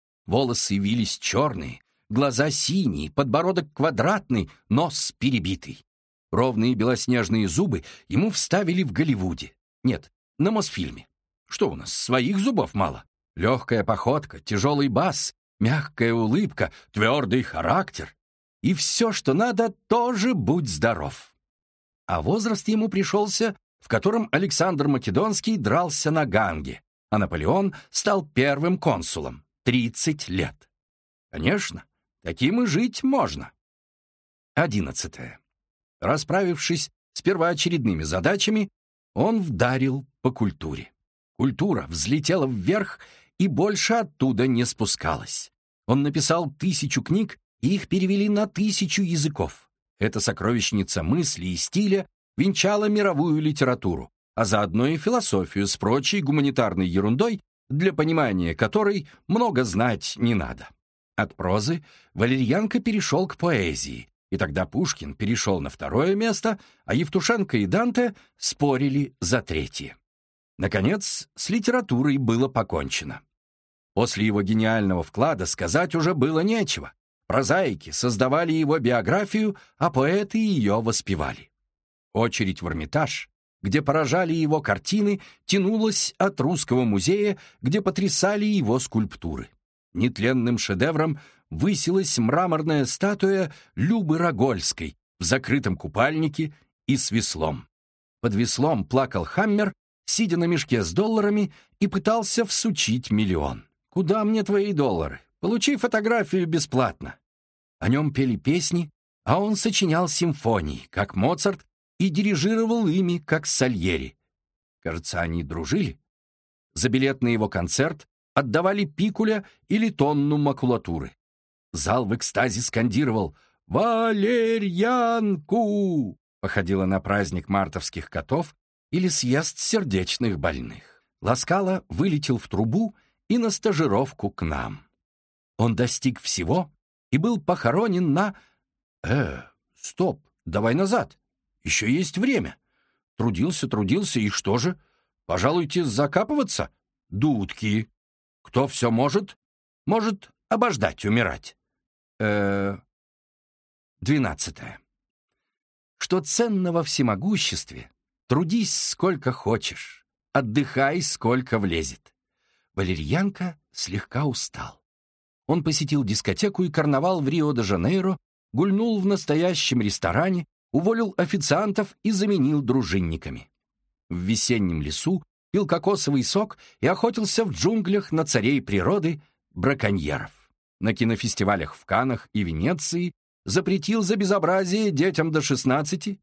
Волосы вились черные, глаза синие, подбородок квадратный, нос перебитый. Ровные белоснежные зубы ему вставили в Голливуде. Нет, на Мосфильме. Что у нас, своих зубов мало? Легкая походка, тяжелый бас, мягкая улыбка, твердый характер. И все, что надо, тоже будь здоров. А возраст ему пришелся, в котором Александр Македонский дрался на Ганге, а Наполеон стал первым консулом. тридцать лет. Конечно, таким и жить можно. Одиннадцатое. Расправившись с первоочередными задачами, он вдарил по культуре. Культура взлетела вверх и больше оттуда не спускалась. Он написал тысячу книг, и их перевели на тысячу языков. Эта сокровищница мысли и стиля венчала мировую литературу, а заодно и философию с прочей гуманитарной ерундой, для понимания которой много знать не надо. От прозы Валерьянка перешел к поэзии, и тогда Пушкин перешел на второе место, а Евтушенко и Данте спорили за третье. Наконец, с литературой было покончено. После его гениального вклада сказать уже было нечего. Прозаики создавали его биографию, а поэты ее воспевали. Очередь в Эрмитаж, где поражали его картины, тянулась от Русского музея, где потрясали его скульптуры. Нетленным шедевром высилась мраморная статуя Любы Рогольской в закрытом купальнике и с веслом. Под веслом плакал Хаммер, сидя на мешке с долларами, и пытался всучить миллион. «Куда мне твои доллары? Получи фотографию бесплатно». О нем пели песни, а он сочинял симфонии, как Моцарт, и дирижировал ими, как Сальери. Кажется, они дружили. За билет на его концерт отдавали пикуля или тонну макулатуры. Зал в экстазе скандировал «Валерьянку!», походило на праздник мартовских котов или съезд сердечных больных. Ласкало вылетел в трубу и на стажировку к нам. Он достиг всего и был похоронен на... Э, стоп, давай назад. Еще есть время. Трудился, трудился, и что же? Пожалуйте закапываться? Дудки. Кто все может? Может обождать, умирать. Э, двенадцатое. Что ценно во всемогуществе, трудись сколько хочешь, отдыхай сколько влезет. Валерьянка слегка устал. Он посетил дискотеку и карнавал в Рио-де-Жанейро, гульнул в настоящем ресторане, уволил официантов и заменил дружинниками. в весеннем лесу, пил кокосовый сок и охотился в джунглях на царей природы браконьеров. На кинофестивалях в Каннах и Венеции запретил за безобразие детям до шестнадцати,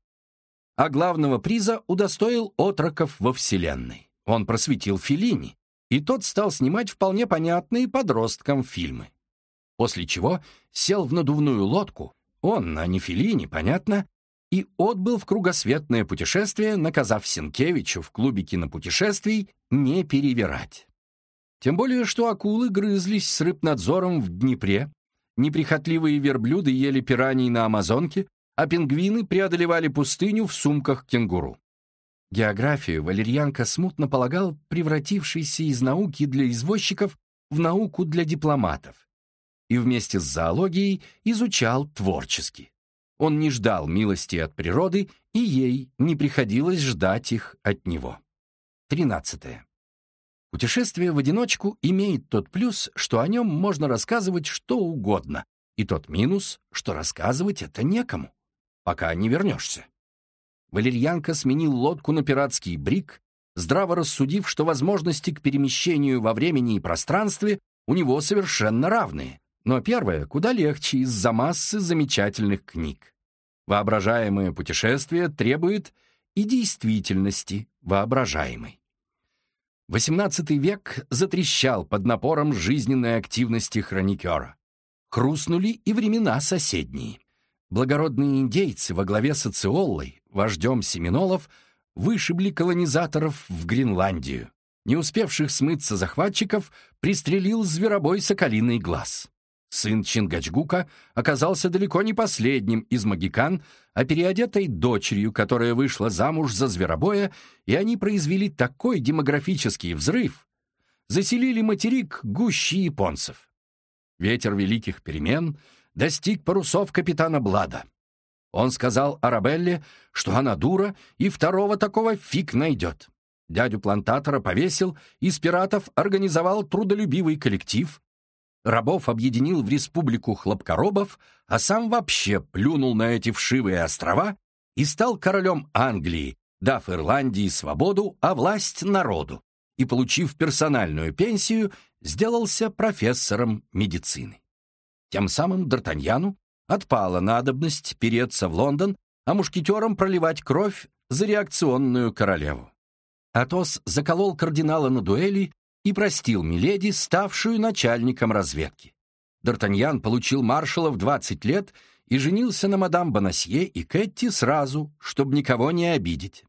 а главного приза удостоил отроков во вселенной. Он просветил Феллини, и тот стал снимать вполне понятные подросткам фильмы. После чего сел в надувную лодку, он, а не Феллини, понятно, и отбыл в кругосветное путешествие, наказав Сенкевичу в клубе кинопутешествий не перевирать. Тем более, что акулы грызлись с рыбнадзором в Днепре, неприхотливые верблюды ели пираний на Амазонке, а пингвины преодолевали пустыню в сумках кенгуру. Географию Валерьянка смутно полагал превратившейся из науки для извозчиков в науку для дипломатов, и вместе с зоологией изучал творчески. Он не ждал милости от природы, и ей не приходилось ждать их от него. тринадцатое. Путешествие в одиночку имеет тот плюс, что о нем можно рассказывать что угодно, и тот минус, что рассказывать это некому, пока не вернешься. Валерьянка сменил лодку на пиратский бриг, здраво рассудив, что возможности к перемещению во времени и пространстве у него совершенно равные, но первое куда легче из-за массы замечательных книг. Воображаемое путешествие требует и действительности воображаемой. восемнадцатый век затрещал под напором жизненной активности хроникера. Хрустнули и времена соседние. Благородные индейцы во главе с Оциоллой, вождем семинолов, вышибли колонизаторов в Гренландию. Не успевших смыться захватчиков пристрелил зверобой Соколиный глаз. Сын Чингачгука оказался далеко не последним из могикан, а переодетой дочерью, которая вышла замуж за зверобоя, и они произвели такой демографический взрыв, заселили материк гуще японцев. Ветер великих перемен достиг парусов капитана Блада. Он сказал Арабелле, что она дура, и второго такого фиг найдет. Дядю плантатора повесил, из пиратов организовал трудолюбивый коллектив, рабов объединил в республику хлопкоробов, а сам вообще плюнул на эти вшивые острова и стал королем Англии, дав Ирландии свободу, а власть народу, и, получив персональную пенсию, сделался профессором медицины. Тем самым Д'Артаньяну отпала надобность переться в Лондон, а мушкетерам проливать кровь за реакционную королеву. Атос заколол кардинала на дуэли и простил Миледи, ставшую начальником разведки. Д'Артаньян получил маршала в двадцать лет и женился на мадам Бонасье и Кэтти сразу, чтобы никого не обидеть.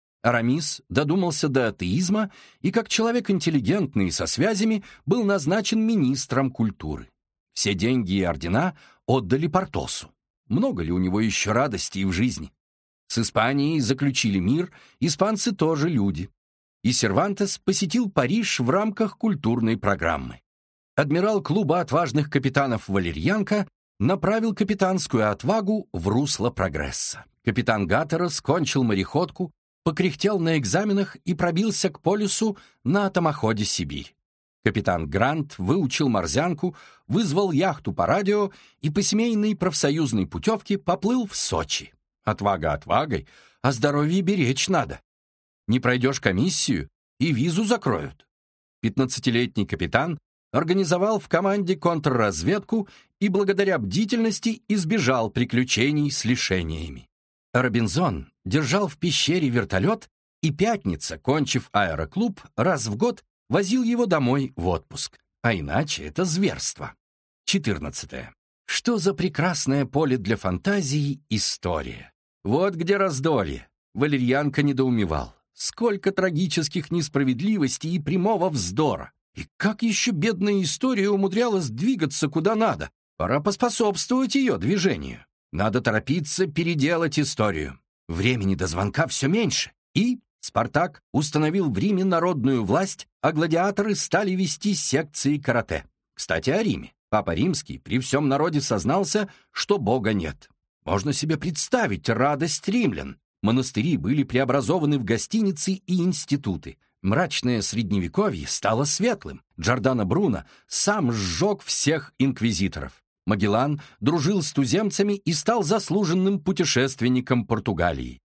Арамис додумался до атеизма и, как человек интеллигентный со связями, был назначен министром культуры. Все деньги и ордена отдали Портосу. Много ли у него еще радостей в жизни? С Испанией заключили мир, испанцы тоже люди. И Сервантес посетил Париж в рамках культурной программы. Адмирал клуба отважных капитанов Валерьянка направил капитанскую отвагу в русло прогресса. Капитан Гаттерос кончил мореходку, покряхтел на экзаменах и пробился к полюсу на атомоходе «Сибирь». Капитан Грант выучил морзянку, вызвал яхту по радио и по семейной профсоюзной путевке поплыл в Сочи. Отвага отвагой, а здоровье беречь надо. Не пройдешь комиссию, и визу закроют. Пятнадцатилетний капитан организовал в команде контрразведку и благодаря бдительности избежал приключений с лишениями. Робинзон держал в пещере вертолет, и Пятница, кончив аэроклуб, раз в год возил его домой в отпуск. А иначе это зверство. четырнадцатое. Что за прекрасное поле для фантазии история. Вот где раздолье. Валерьянка недоумевал. Сколько трагических несправедливостей и прямого вздора. И как еще бедная история умудрялась двигаться куда надо? Пора поспособствовать ее движению. Надо торопиться переделать историю. Времени до звонка все меньше. И Спартак установил в Риме народную власть, а гладиаторы стали вести секции карате. Кстати, о Риме. Папа Римский при всем народе сознался, что Бога нет. Можно себе представить радость римлян. Монастыри были преобразованы в гостиницы и институты. Мрачное средневековье стало светлым. Джордано Бруно сам сжег всех инквизиторов. Магеллан дружил с туземцами и стал заслуженным путешественником Португалии.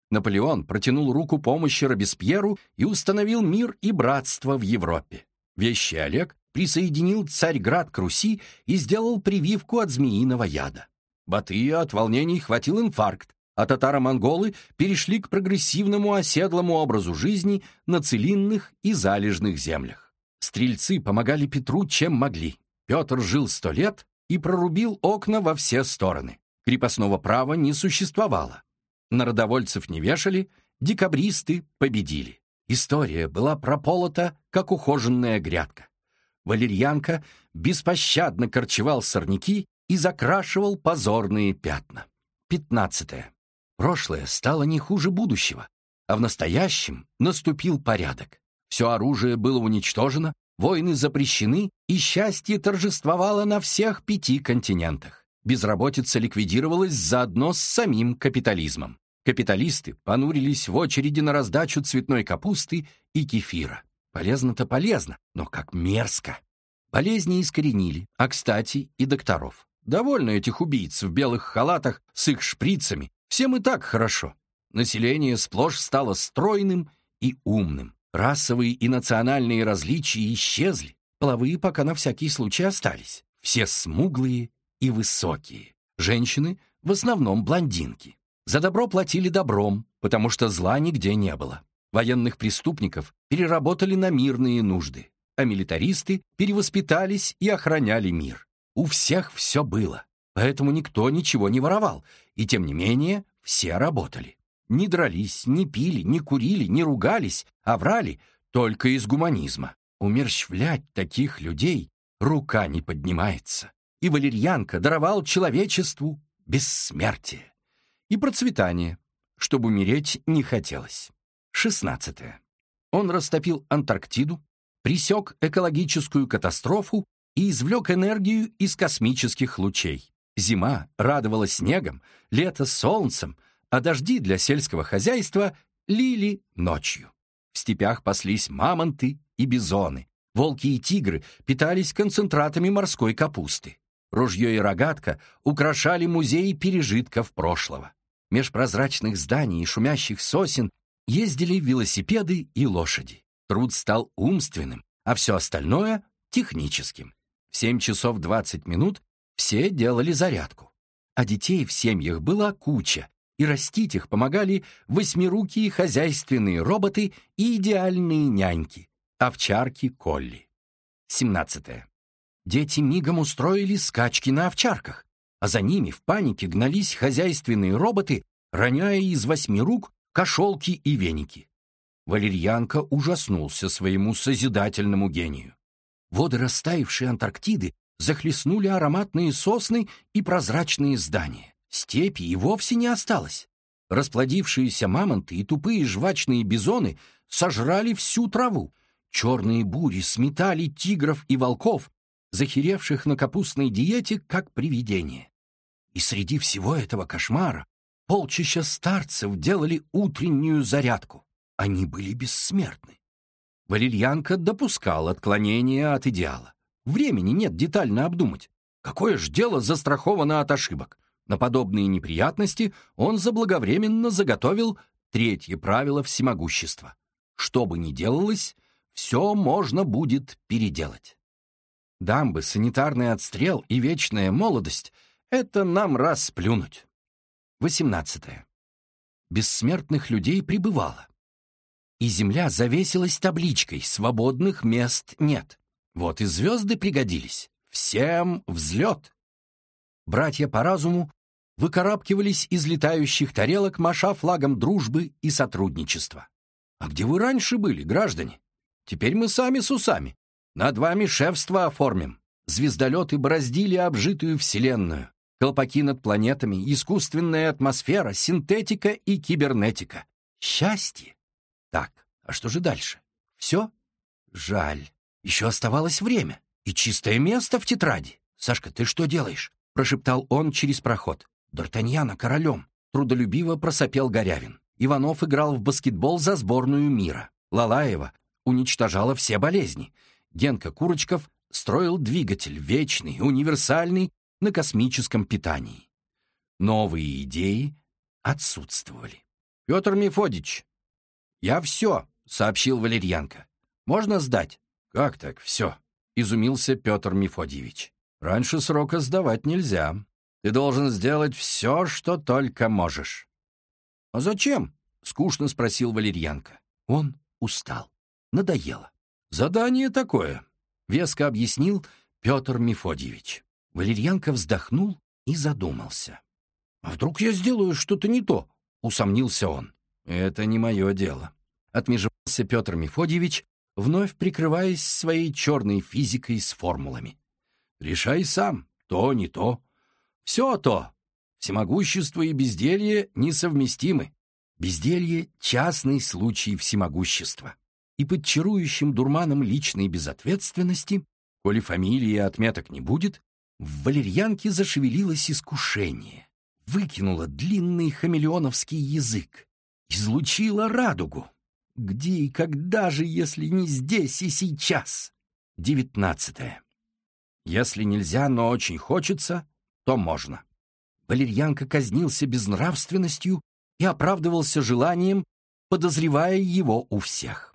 Наполеон протянул руку помощи Робеспьеру и установил мир и братство в Европе. Вещий Олег присоединил Царьград к Руси и сделал прививку от змеиного яда. Батыя от волнений хватил инфаркт, а татаро-монголы перешли к прогрессивному оседлому образу жизни на целинных и залежных землях. Стрельцы помогали Петру чем могли. Петр жил сто лет и прорубил окна во все стороны. Крепостного права не существовало. Народовольцев не вешали, декабристы победили. История была прополота, как ухоженная грядка. Валерьянка беспощадно корчевал сорняки и закрашивал позорные пятна. Пятнадцатое. Прошлое стало не хуже будущего, а в настоящем наступил порядок. Все оружие было уничтожено, войны запрещены, и счастье торжествовало на всех пяти континентах. Безработица ликвидировалась заодно с самим капитализмом. Капиталисты понурились в очереди на раздачу цветной капусты и кефира. Полезно-то полезно, но как мерзко. Болезни искоренили, а, кстати, и докторов. Довольно этих убийц в белых халатах с их шприцами. Всем и так хорошо. Население сплошь стало стройным и умным. Расовые и национальные различия исчезли. Половые пока на всякий случай остались. Все смуглые и высокие. Женщины в основном блондинки. За добро платили добром, потому что зла нигде не было. Военных преступников переработали на мирные нужды, а милитаристы перевоспитались и охраняли мир. У всех все было, поэтому никто ничего не воровал, и тем не менее все работали. Не дрались, не пили, не курили, не ругались, а врали только из гуманизма. Умерщвлять таких людей рука не поднимается. И Валерьянка даровал человечеству бессмертие и процветание, чтобы умереть не хотелось. Шестнадцатое. Он растопил Антарктиду, пресек экологическую катастрофу и извлек энергию из космических лучей. Зима радовала снегом, лето — солнцем, а дожди для сельского хозяйства лили ночью. В степях паслись мамонты и бизоны, волки и тигры питались концентратами морской капусты. Ружье и рогатка украшали музеи пережитков прошлого. Меж прозрачных зданий и шумящих сосен ездили велосипеды и лошади. Труд стал умственным, а все остальное — техническим. В семь часов двадцать минут все делали зарядку. А детей в семьях была куча, и растить их помогали восьмирукие хозяйственные роботы и идеальные няньки, овчарки Колли. Семнадцатое. Дети мигом устроили скачки на овчарках, а за ними в панике гнались хозяйственные роботы, роняя из восьми рук кошелки и веники. Валерьянка ужаснулся своему созидательному гению. Воды растаявшей Антарктиды захлестнули ароматные сосны и прозрачные здания. Степи и вовсе не осталось. Расплодившиеся мамонты и тупые жвачные бизоны сожрали всю траву. Черные бури сметали тигров и волков, захеревших на капустной диете, как привидения. И среди всего этого кошмара полчища старцев делали утреннюю зарядку. Они были бессмертны. Валерьянка допускал отклонения от идеала. Времени нет детально обдумать. Какое ж дело застраховано от ошибок? На подобные неприятности он заблаговременно заготовил третье правило всемогущества. Что бы ни делалось, все можно будет переделать. Дамбы, санитарный отстрел и вечная молодость — это нам расплюнуть. Восемнадцатое. Бессмертных людей прибывало. И земля завесилась табличкой «Свободных мест нет». Вот и звезды пригодились. Всем взлет. Братья по разуму выкарабкивались из летающих тарелок, маша флагом дружбы и сотрудничества. А где вы раньше были, граждане? Теперь мы сами с усами. Над вами шефство оформим. Звездолеты бороздили обжитую вселенную. Колпаки над планетами, искусственная атмосфера, синтетика и кибернетика. Счастье. Так, а что же дальше? Все? Жаль. Еще оставалось время. И чистое место в тетради. «Сашка, ты что делаешь?» — прошептал он через проход. «Д'Артаньяна королем», — трудолюбиво просопел Горявин. Иванов играл в баскетбол за сборную мира. Лалаева уничтожала все болезни. Генка Курочков строил двигатель, вечный, универсальный, на космическом питании. Новые идеи отсутствовали. «Петр Мефодич, я все», — сообщил Валерьянка. «Можно сдать?» «Как так все?» — изумился Петр Мефодьевич. «Раньше срока сдавать нельзя. Ты должен сделать все, что только можешь». «А зачем?» — скучно спросил Валерьянка. Он устал. Надоело. «Задание такое», — веско объяснил Петр Мефодьевич. Валерьянка вздохнул и задумался. «А вдруг я сделаю что-то не то?» — усомнился он. «Это не мое дело», — отмежевался Петр Мефодьевич, вновь прикрываясь своей черной физикой с формулами. «Решай сам, то, не то. Все то. Всемогущество и безделье несовместимы. Безделье — частный случай всемогущества. И под чарующим дурманом личной безответственности, коли фамилии и отметок не будет, в валерьянке зашевелилось искушение, выкинуло длинный хамелеоновский язык, излучило радугу. Где и когда же, если не здесь и сейчас? Девятнадцатое. Если нельзя, но очень хочется, то можно. Валерьянка казнился безнравственностью и оправдывался желанием, подозревая его у всех.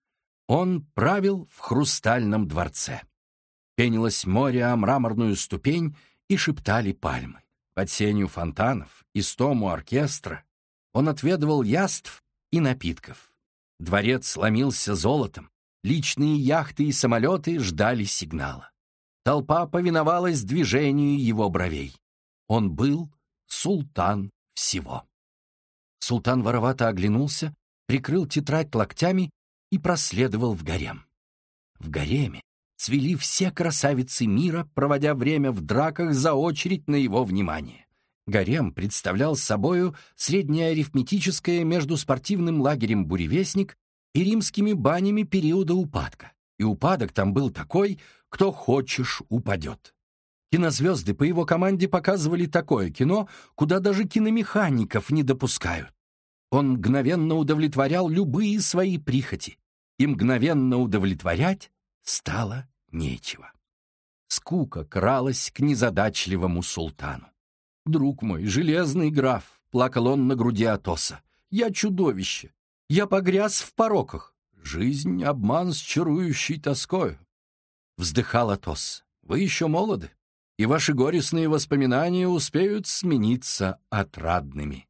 Он правил в хрустальном дворце. Пенилось море о мраморную ступень, и шептали пальмы. Под сенью фонтанов, истому оркестра он отведывал яств и напитков. Дворец ломился золотом, личные яхты и самолеты ждали сигнала. Толпа повиновалась движению его бровей. Он был султан всего. Султан воровато оглянулся, прикрыл тетрадь локтями и проследовал в гарем. В гареме цвели все красавицы мира, проводя время в драках за очередь на его внимание. Гарем представлял собою среднее арифметическое между спортивным лагерем «Буревестник» и римскими банями периода упадка. И упадок там был такой, кто хочешь упадет. Кинозвезды по его команде показывали такое кино, куда даже киномехаников не допускают. Он мгновенно удовлетворял любые свои прихоти, и мгновенно удовлетворять стало нечего. Скука кралась к незадачливому султану. «Друг мой, железный граф», — плакал он на груди Атоса, — «я чудовище, я погряз в пороках. Жизнь — обман с чарующей тоскою». Вздыхал Атос. «Вы еще молоды, и ваши горестные воспоминания успеют смениться отрадными».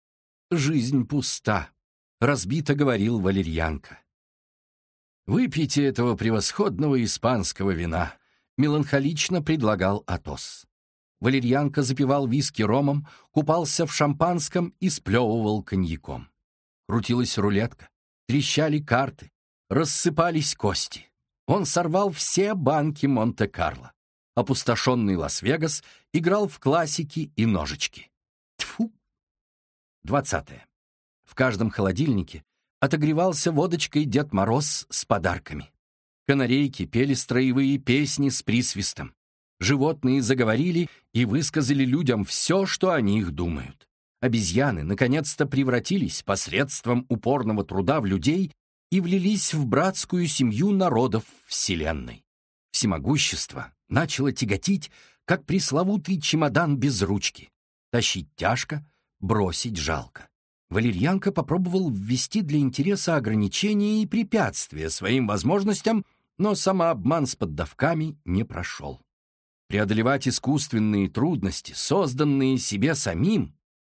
«Жизнь пуста», — разбито говорил Валерьянка. «Выпейте этого превосходного испанского вина», — меланхолично предлагал Атос. Валерьянка запивал виски ромом, купался в шампанском и сплевывал коньяком. Крутилась рулетка, трещали карты, рассыпались кости. Он сорвал все банки Монте-Карло. Опустошенный Лас-Вегас играл в классики и ножички. Тьфу! Двадцатое. В каждом холодильнике отогревался водочкой Дед Мороз с подарками. Канарейки пели строевые песни с присвистом. Животные заговорили и высказали людям все, что о них думают. Обезьяны наконец-то превратились посредством упорного труда в людей и влились в братскую семью народов Вселенной. Всемогущество начало тяготить, как пресловутый чемодан без ручки. Тащить тяжко, бросить жалко. Валерьянка попробовал ввести для интереса ограничения и препятствия своим возможностям, но самообман с поддавками не прошел. Преодолевать искусственные трудности, созданные себе самим,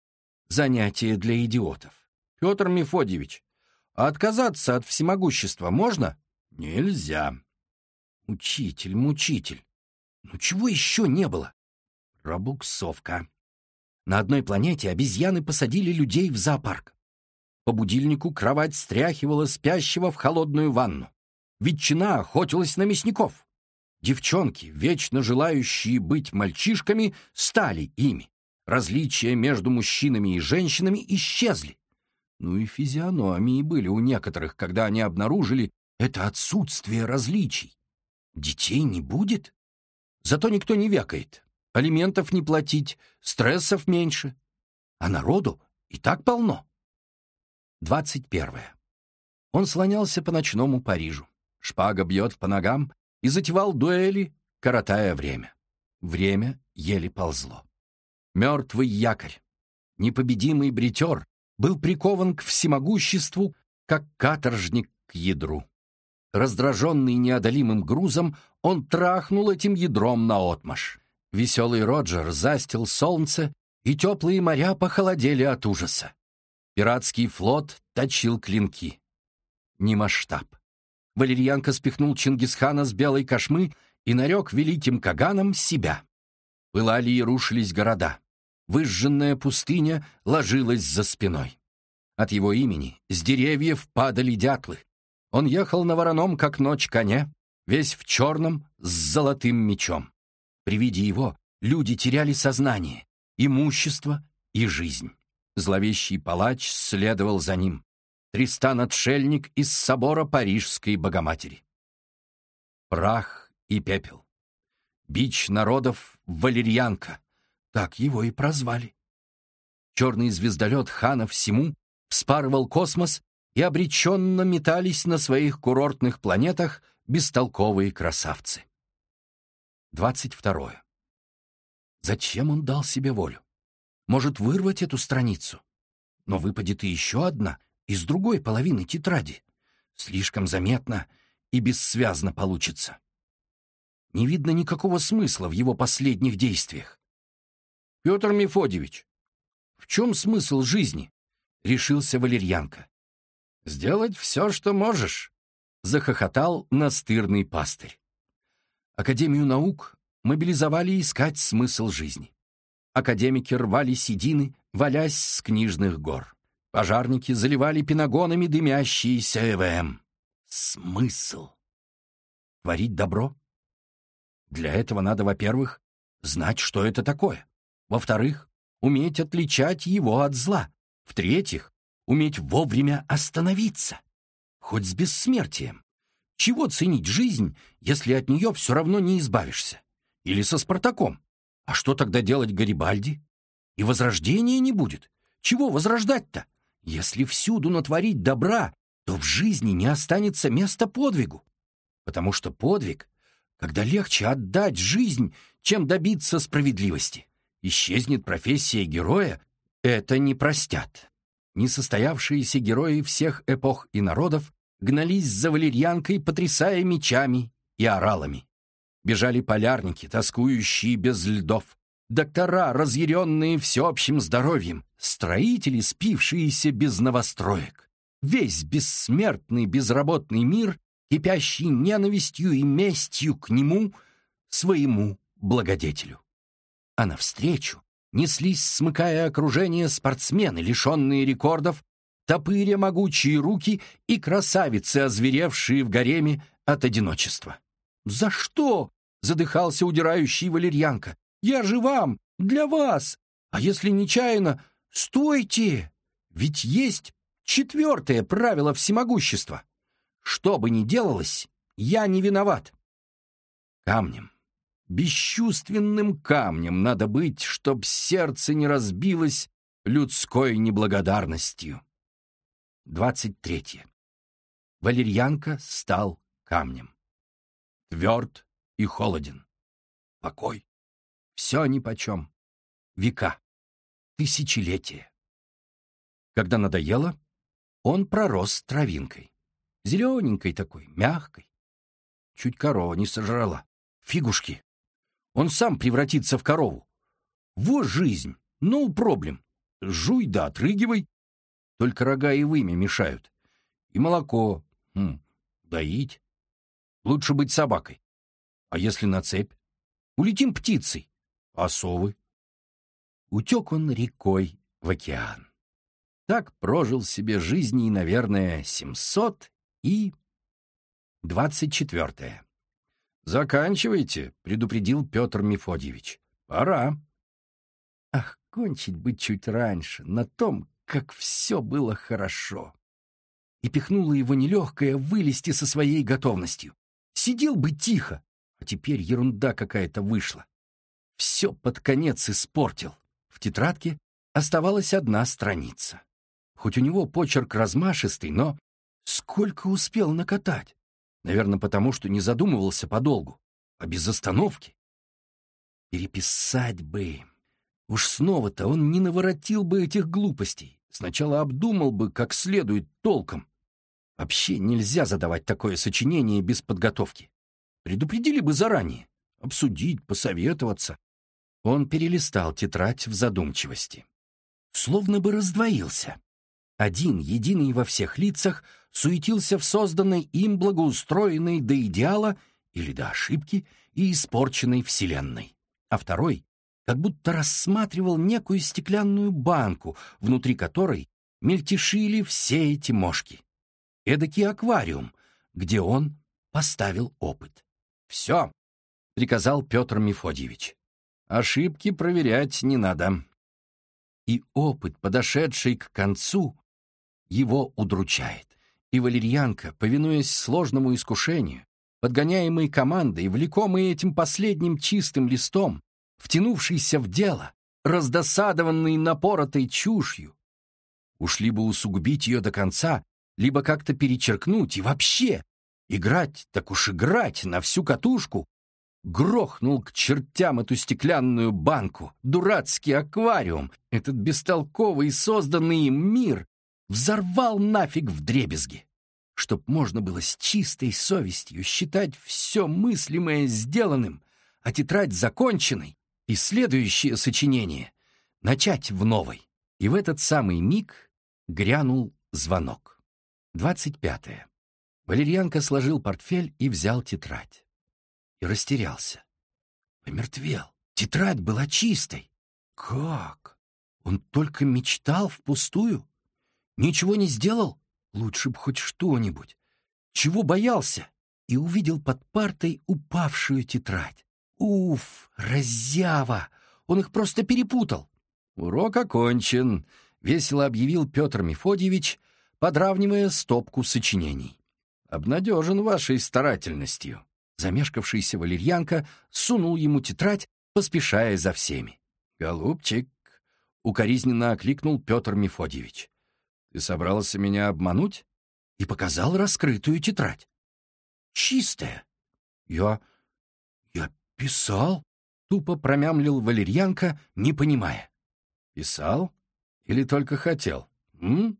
занятие для идиотов. «Петр Мефодьевич, а отказаться от всемогущества можно?» «Нельзя». «Учитель, мучитель, ну чего еще не было?» «Пробуксовка». На одной планете обезьяны посадили людей в зоопарк. По будильнику кровать стряхивала спящего в холодную ванну. Ветчина охотилась на мясников. Девчонки, вечно желающие быть мальчишками, стали ими. Различия между мужчинами и женщинами исчезли. Ну и физиономии были у некоторых, когда они обнаружили это отсутствие различий. Детей не будет? Зато никто не вякает. Алиментов не платить, стрессов меньше. А народу и так полно. Двадцать первое. Он слонялся по ночному Парижу. Шпага бьет по ногам и затевал дуэли, коротая время. Время еле ползло. Мертвый якорь, непобедимый бритер, был прикован к всемогуществу, как каторжник к ядру. Раздраженный неодолимым грузом, он трахнул этим ядром наотмашь. Веселый Роджер застил солнце, и теплые моря похолодели от ужаса. Пиратский флот точил клинки. Не масштаб. Валерьянка спихнул Чингисхана с белой кошмы и нарек великим Каганом себя. Пылали и рушились города. Выжженная пустыня ложилась за спиной. От его имени с деревьев падали дятлы. Он ехал на вороном, как ночь, коне, весь в черном, с золотым мечом. При виде его люди теряли сознание, имущество и жизнь. Зловещий палач следовал за ним. Тристан-отшельник из собора Парижской Богоматери. Прах и пепел. Бич народов Валерьянка. Так его и прозвали. Черный звездолет хана всему вспарывал космос, и обреченно метались на своих курортных планетах бестолковые красавцы. Двадцать второе. Зачем он дал себе волю? Может, вырвать эту страницу? Но выпадет и еще одна из другой половины тетради. Слишком заметно и бессвязно получится. Не видно никакого смысла в его последних действиях. «Петр Мефодьевич, в чем смысл жизни?» — решился Валерьянка. «Сделать все, что можешь», — захохотал настырный пастырь. Академию наук мобилизовали искать смысл жизни. Академики рвали седины, валясь с книжных гор. Пожарники заливали пенагонами дымящиеся Э В М. Смысл? Творить добро? Для этого надо, во-первых, знать, что это такое. Во-вторых, уметь отличать его от зла. В-третьих, уметь вовремя остановиться. Хоть с бессмертием. Чего ценить жизнь, если от нее все равно не избавишься? Или со Спартаком? А что тогда делать Гарибальди? И возрождения не будет. Чего возрождать-то? Если всюду натворить добра, то в жизни не останется места подвигу. Потому что подвиг, когда легче отдать жизнь, чем добиться справедливости. Исчезнет профессия героя, это не простят. Несостоявшиеся герои всех эпох и народов гнались за Валерьянкой, потрясая мечами и оралами. Бежали полярники, тоскующие без льдов, доктора, разъяренные всеобщим здоровьем, строители, спившиеся без новостроек. Весь бессмертный безработный мир, кипящий ненавистью и местью к нему, своему благодетелю. А навстречу неслись, смыкая окружение, спортсмены, лишенные рекордов, топыря могучие руки и красавицы, озверевшие в гареме от одиночества. «За что?» — задыхался удирающий Валерьянка. «Я же вам, для вас! А если нечаянно, стойте! Ведь есть четвертое правило всемогущества. Что бы ни делалось, я не виноват». Камнем, бесчувственным камнем надо быть, чтоб сердце не разбилось людской неблагодарностью. Двадцать третье. Валерьянка стал камнем. Тверд и холоден. Покой. Все нипочем. Века. Тысячелетия. Когда надоело, он пророс травинкой. Зелененькой такой, мягкой. Чуть корова не сожрала. Фигушки. Он сам превратится в корову. Вот жизнь, no problem. Жуй да отрыгивай. Только рога и вымя мешают. И молоко. Хм, доить. Лучше быть собакой. А если на цепь? Улетим птицей. А совы? Утек он рекой в океан. Так прожил себе жизни, наверное, семьсот и... Двадцать четвертое. «Заканчивайте», — предупредил Петр Мефодьевич. «Пора». Ах, кончить бы чуть раньше, на том, как все было хорошо. И пихнула его нелегкая вылезти со своей готовностью. Сидел бы тихо, а теперь ерунда какая-то вышла. Все под конец испортил. В тетрадке оставалась одна страница. Хоть у него почерк размашистый, но сколько успел накатать? Наверное, потому что не задумывался подолгу, а без остановки. Переписать бы. Уж снова-то он не наворотил бы этих глупостей. Сначала обдумал бы как следует толком. Вообще нельзя задавать такое сочинение без подготовки. Предупредили бы заранее. Обсудить, посоветоваться. Он перелистал тетрадь в задумчивости. Словно бы раздвоился. Один, единый во всех лицах, суетился в созданной им благоустроенной до идеала или до ошибки и испорченной вселенной. А второй как будто рассматривал некую стеклянную банку, внутри которой мельтешили все эти мошки. Эдакий аквариум, где он поставил опыт. «Все», — приказал Петр Мефодьевич. «Ошибки проверять не надо». И опыт, подошедший к концу, его удручает. И валерьянка, повинуясь сложному искушению, подгоняемый командой, влекомый этим последним чистым листом, втянувшийся в дело, раздосадованный напоротой чушью, уж либо усугубить ее до конца, либо как-то перечеркнуть и вообще играть, так уж играть на всю катушку, грохнул к чертям эту стеклянную банку, дурацкий аквариум, этот бестолковый созданный им мир, взорвал нафиг вдребезги, чтоб можно было с чистой совестью считать все мыслимое сделанным, а тетрадь законченной, и следующее сочинение начать в новой. И в этот самый миг грянул звонок. Двадцать пятое. Валерьянка сложил портфель и взял тетрадь. И растерялся. Помертвел. Тетрадь была чистой. Как? Он только мечтал впустую? Ничего не сделал? Лучше б хоть что-нибудь. Чего боялся? И увидел под партой упавшую тетрадь. Уф, раззява! Он их просто перепутал. «Урок окончен», — весело объявил Петр Мефодьевич, подравнивая стопку сочинений. «Обнадежен вашей старательностью». Замешкавшийся валерьянка сунул ему тетрадь, поспешая за всеми. «Голубчик», — укоризненно окликнул Петр Мефодьевич, «ты собрался меня обмануть?» И показал раскрытую тетрадь. «Чистая». «Я... я писал?» — тупо промямлил валерьянка, не понимая. «Писал? Или только хотел? М?»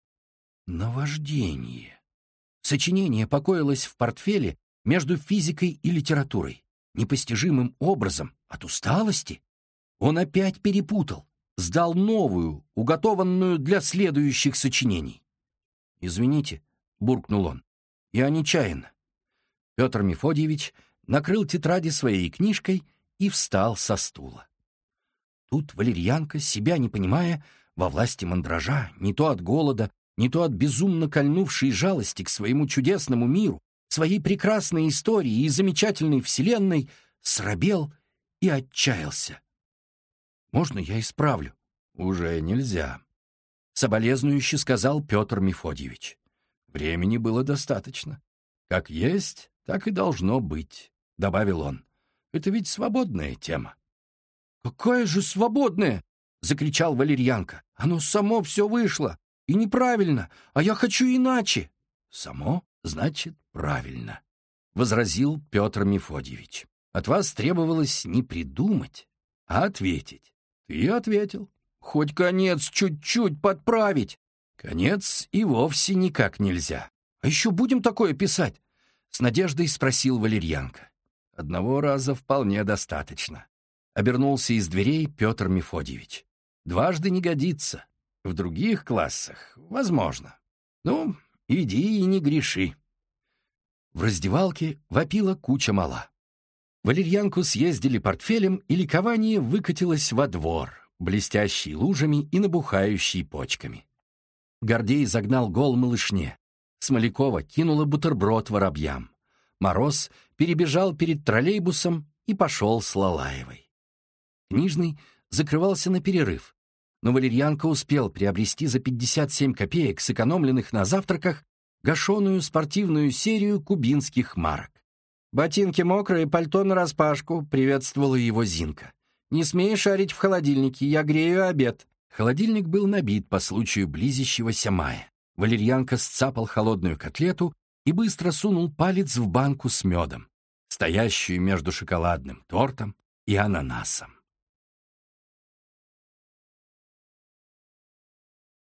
Наваждение. Сочинение покоилось в портфеле между физикой и литературой. Непостижимым образом, от усталости, он опять перепутал, сдал новую, уготованную для следующих сочинений. «Извините», — буркнул он, — «я нечаянно». Петр Мефодьевич накрыл тетради своей книжкой и встал со стула. Тут валерьянка, себя не понимая, во власти мандража, не то от голода, не то от безумно кольнувшей жалости к своему чудесному миру, своей прекрасной истории и замечательной вселенной, срабел и отчаялся. «Можно я исправлю?» «Уже нельзя», — соболезнующе сказал Петр Мефодьевич. «Времени было достаточно. Как есть, так и должно быть», — добавил он. «Это ведь свободная тема». «Какая же свободная?» — закричал валерьянка. «Оно само все вышло. И неправильно, а я хочу иначе». «Само, значит, правильно», — возразил Петр Мефодьевич. «От вас требовалось не придумать, а ответить. Ты ответил. Хоть конец чуть-чуть подправить». «Конец и вовсе никак нельзя. А еще будем такое писать?» — с надеждой спросил валерьянка. «Одного раза вполне достаточно», — обернулся из дверей Петр Мефодьевич. «Дважды не годится. В других классах возможно. Ну, иди и не греши». В раздевалке вопила куча мала. Валерьянку съездили портфелем, и ликование выкатилось во двор, блестящий лужами и набухающий почками. Гордей загнал гол малышне. Смолякова кинула бутерброд воробьям. Мороз перебежал перед троллейбусом и пошел с Лалаевой. Книжный закрывался на перерыв, но валерьянка успел приобрести за пятьдесят семь копеек, сэкономленных на завтраках, гашеную спортивную серию кубинских марок. «Ботинки мокрые, пальто нараспашку», — приветствовала его Зинка. «Не смей шарить в холодильнике, я грею обед». Холодильник был набит по случаю близящегося мая. Валерьянка сцапал холодную котлету и быстро сунул палец в банку с медом, стоящую между шоколадным тортом и ананасом.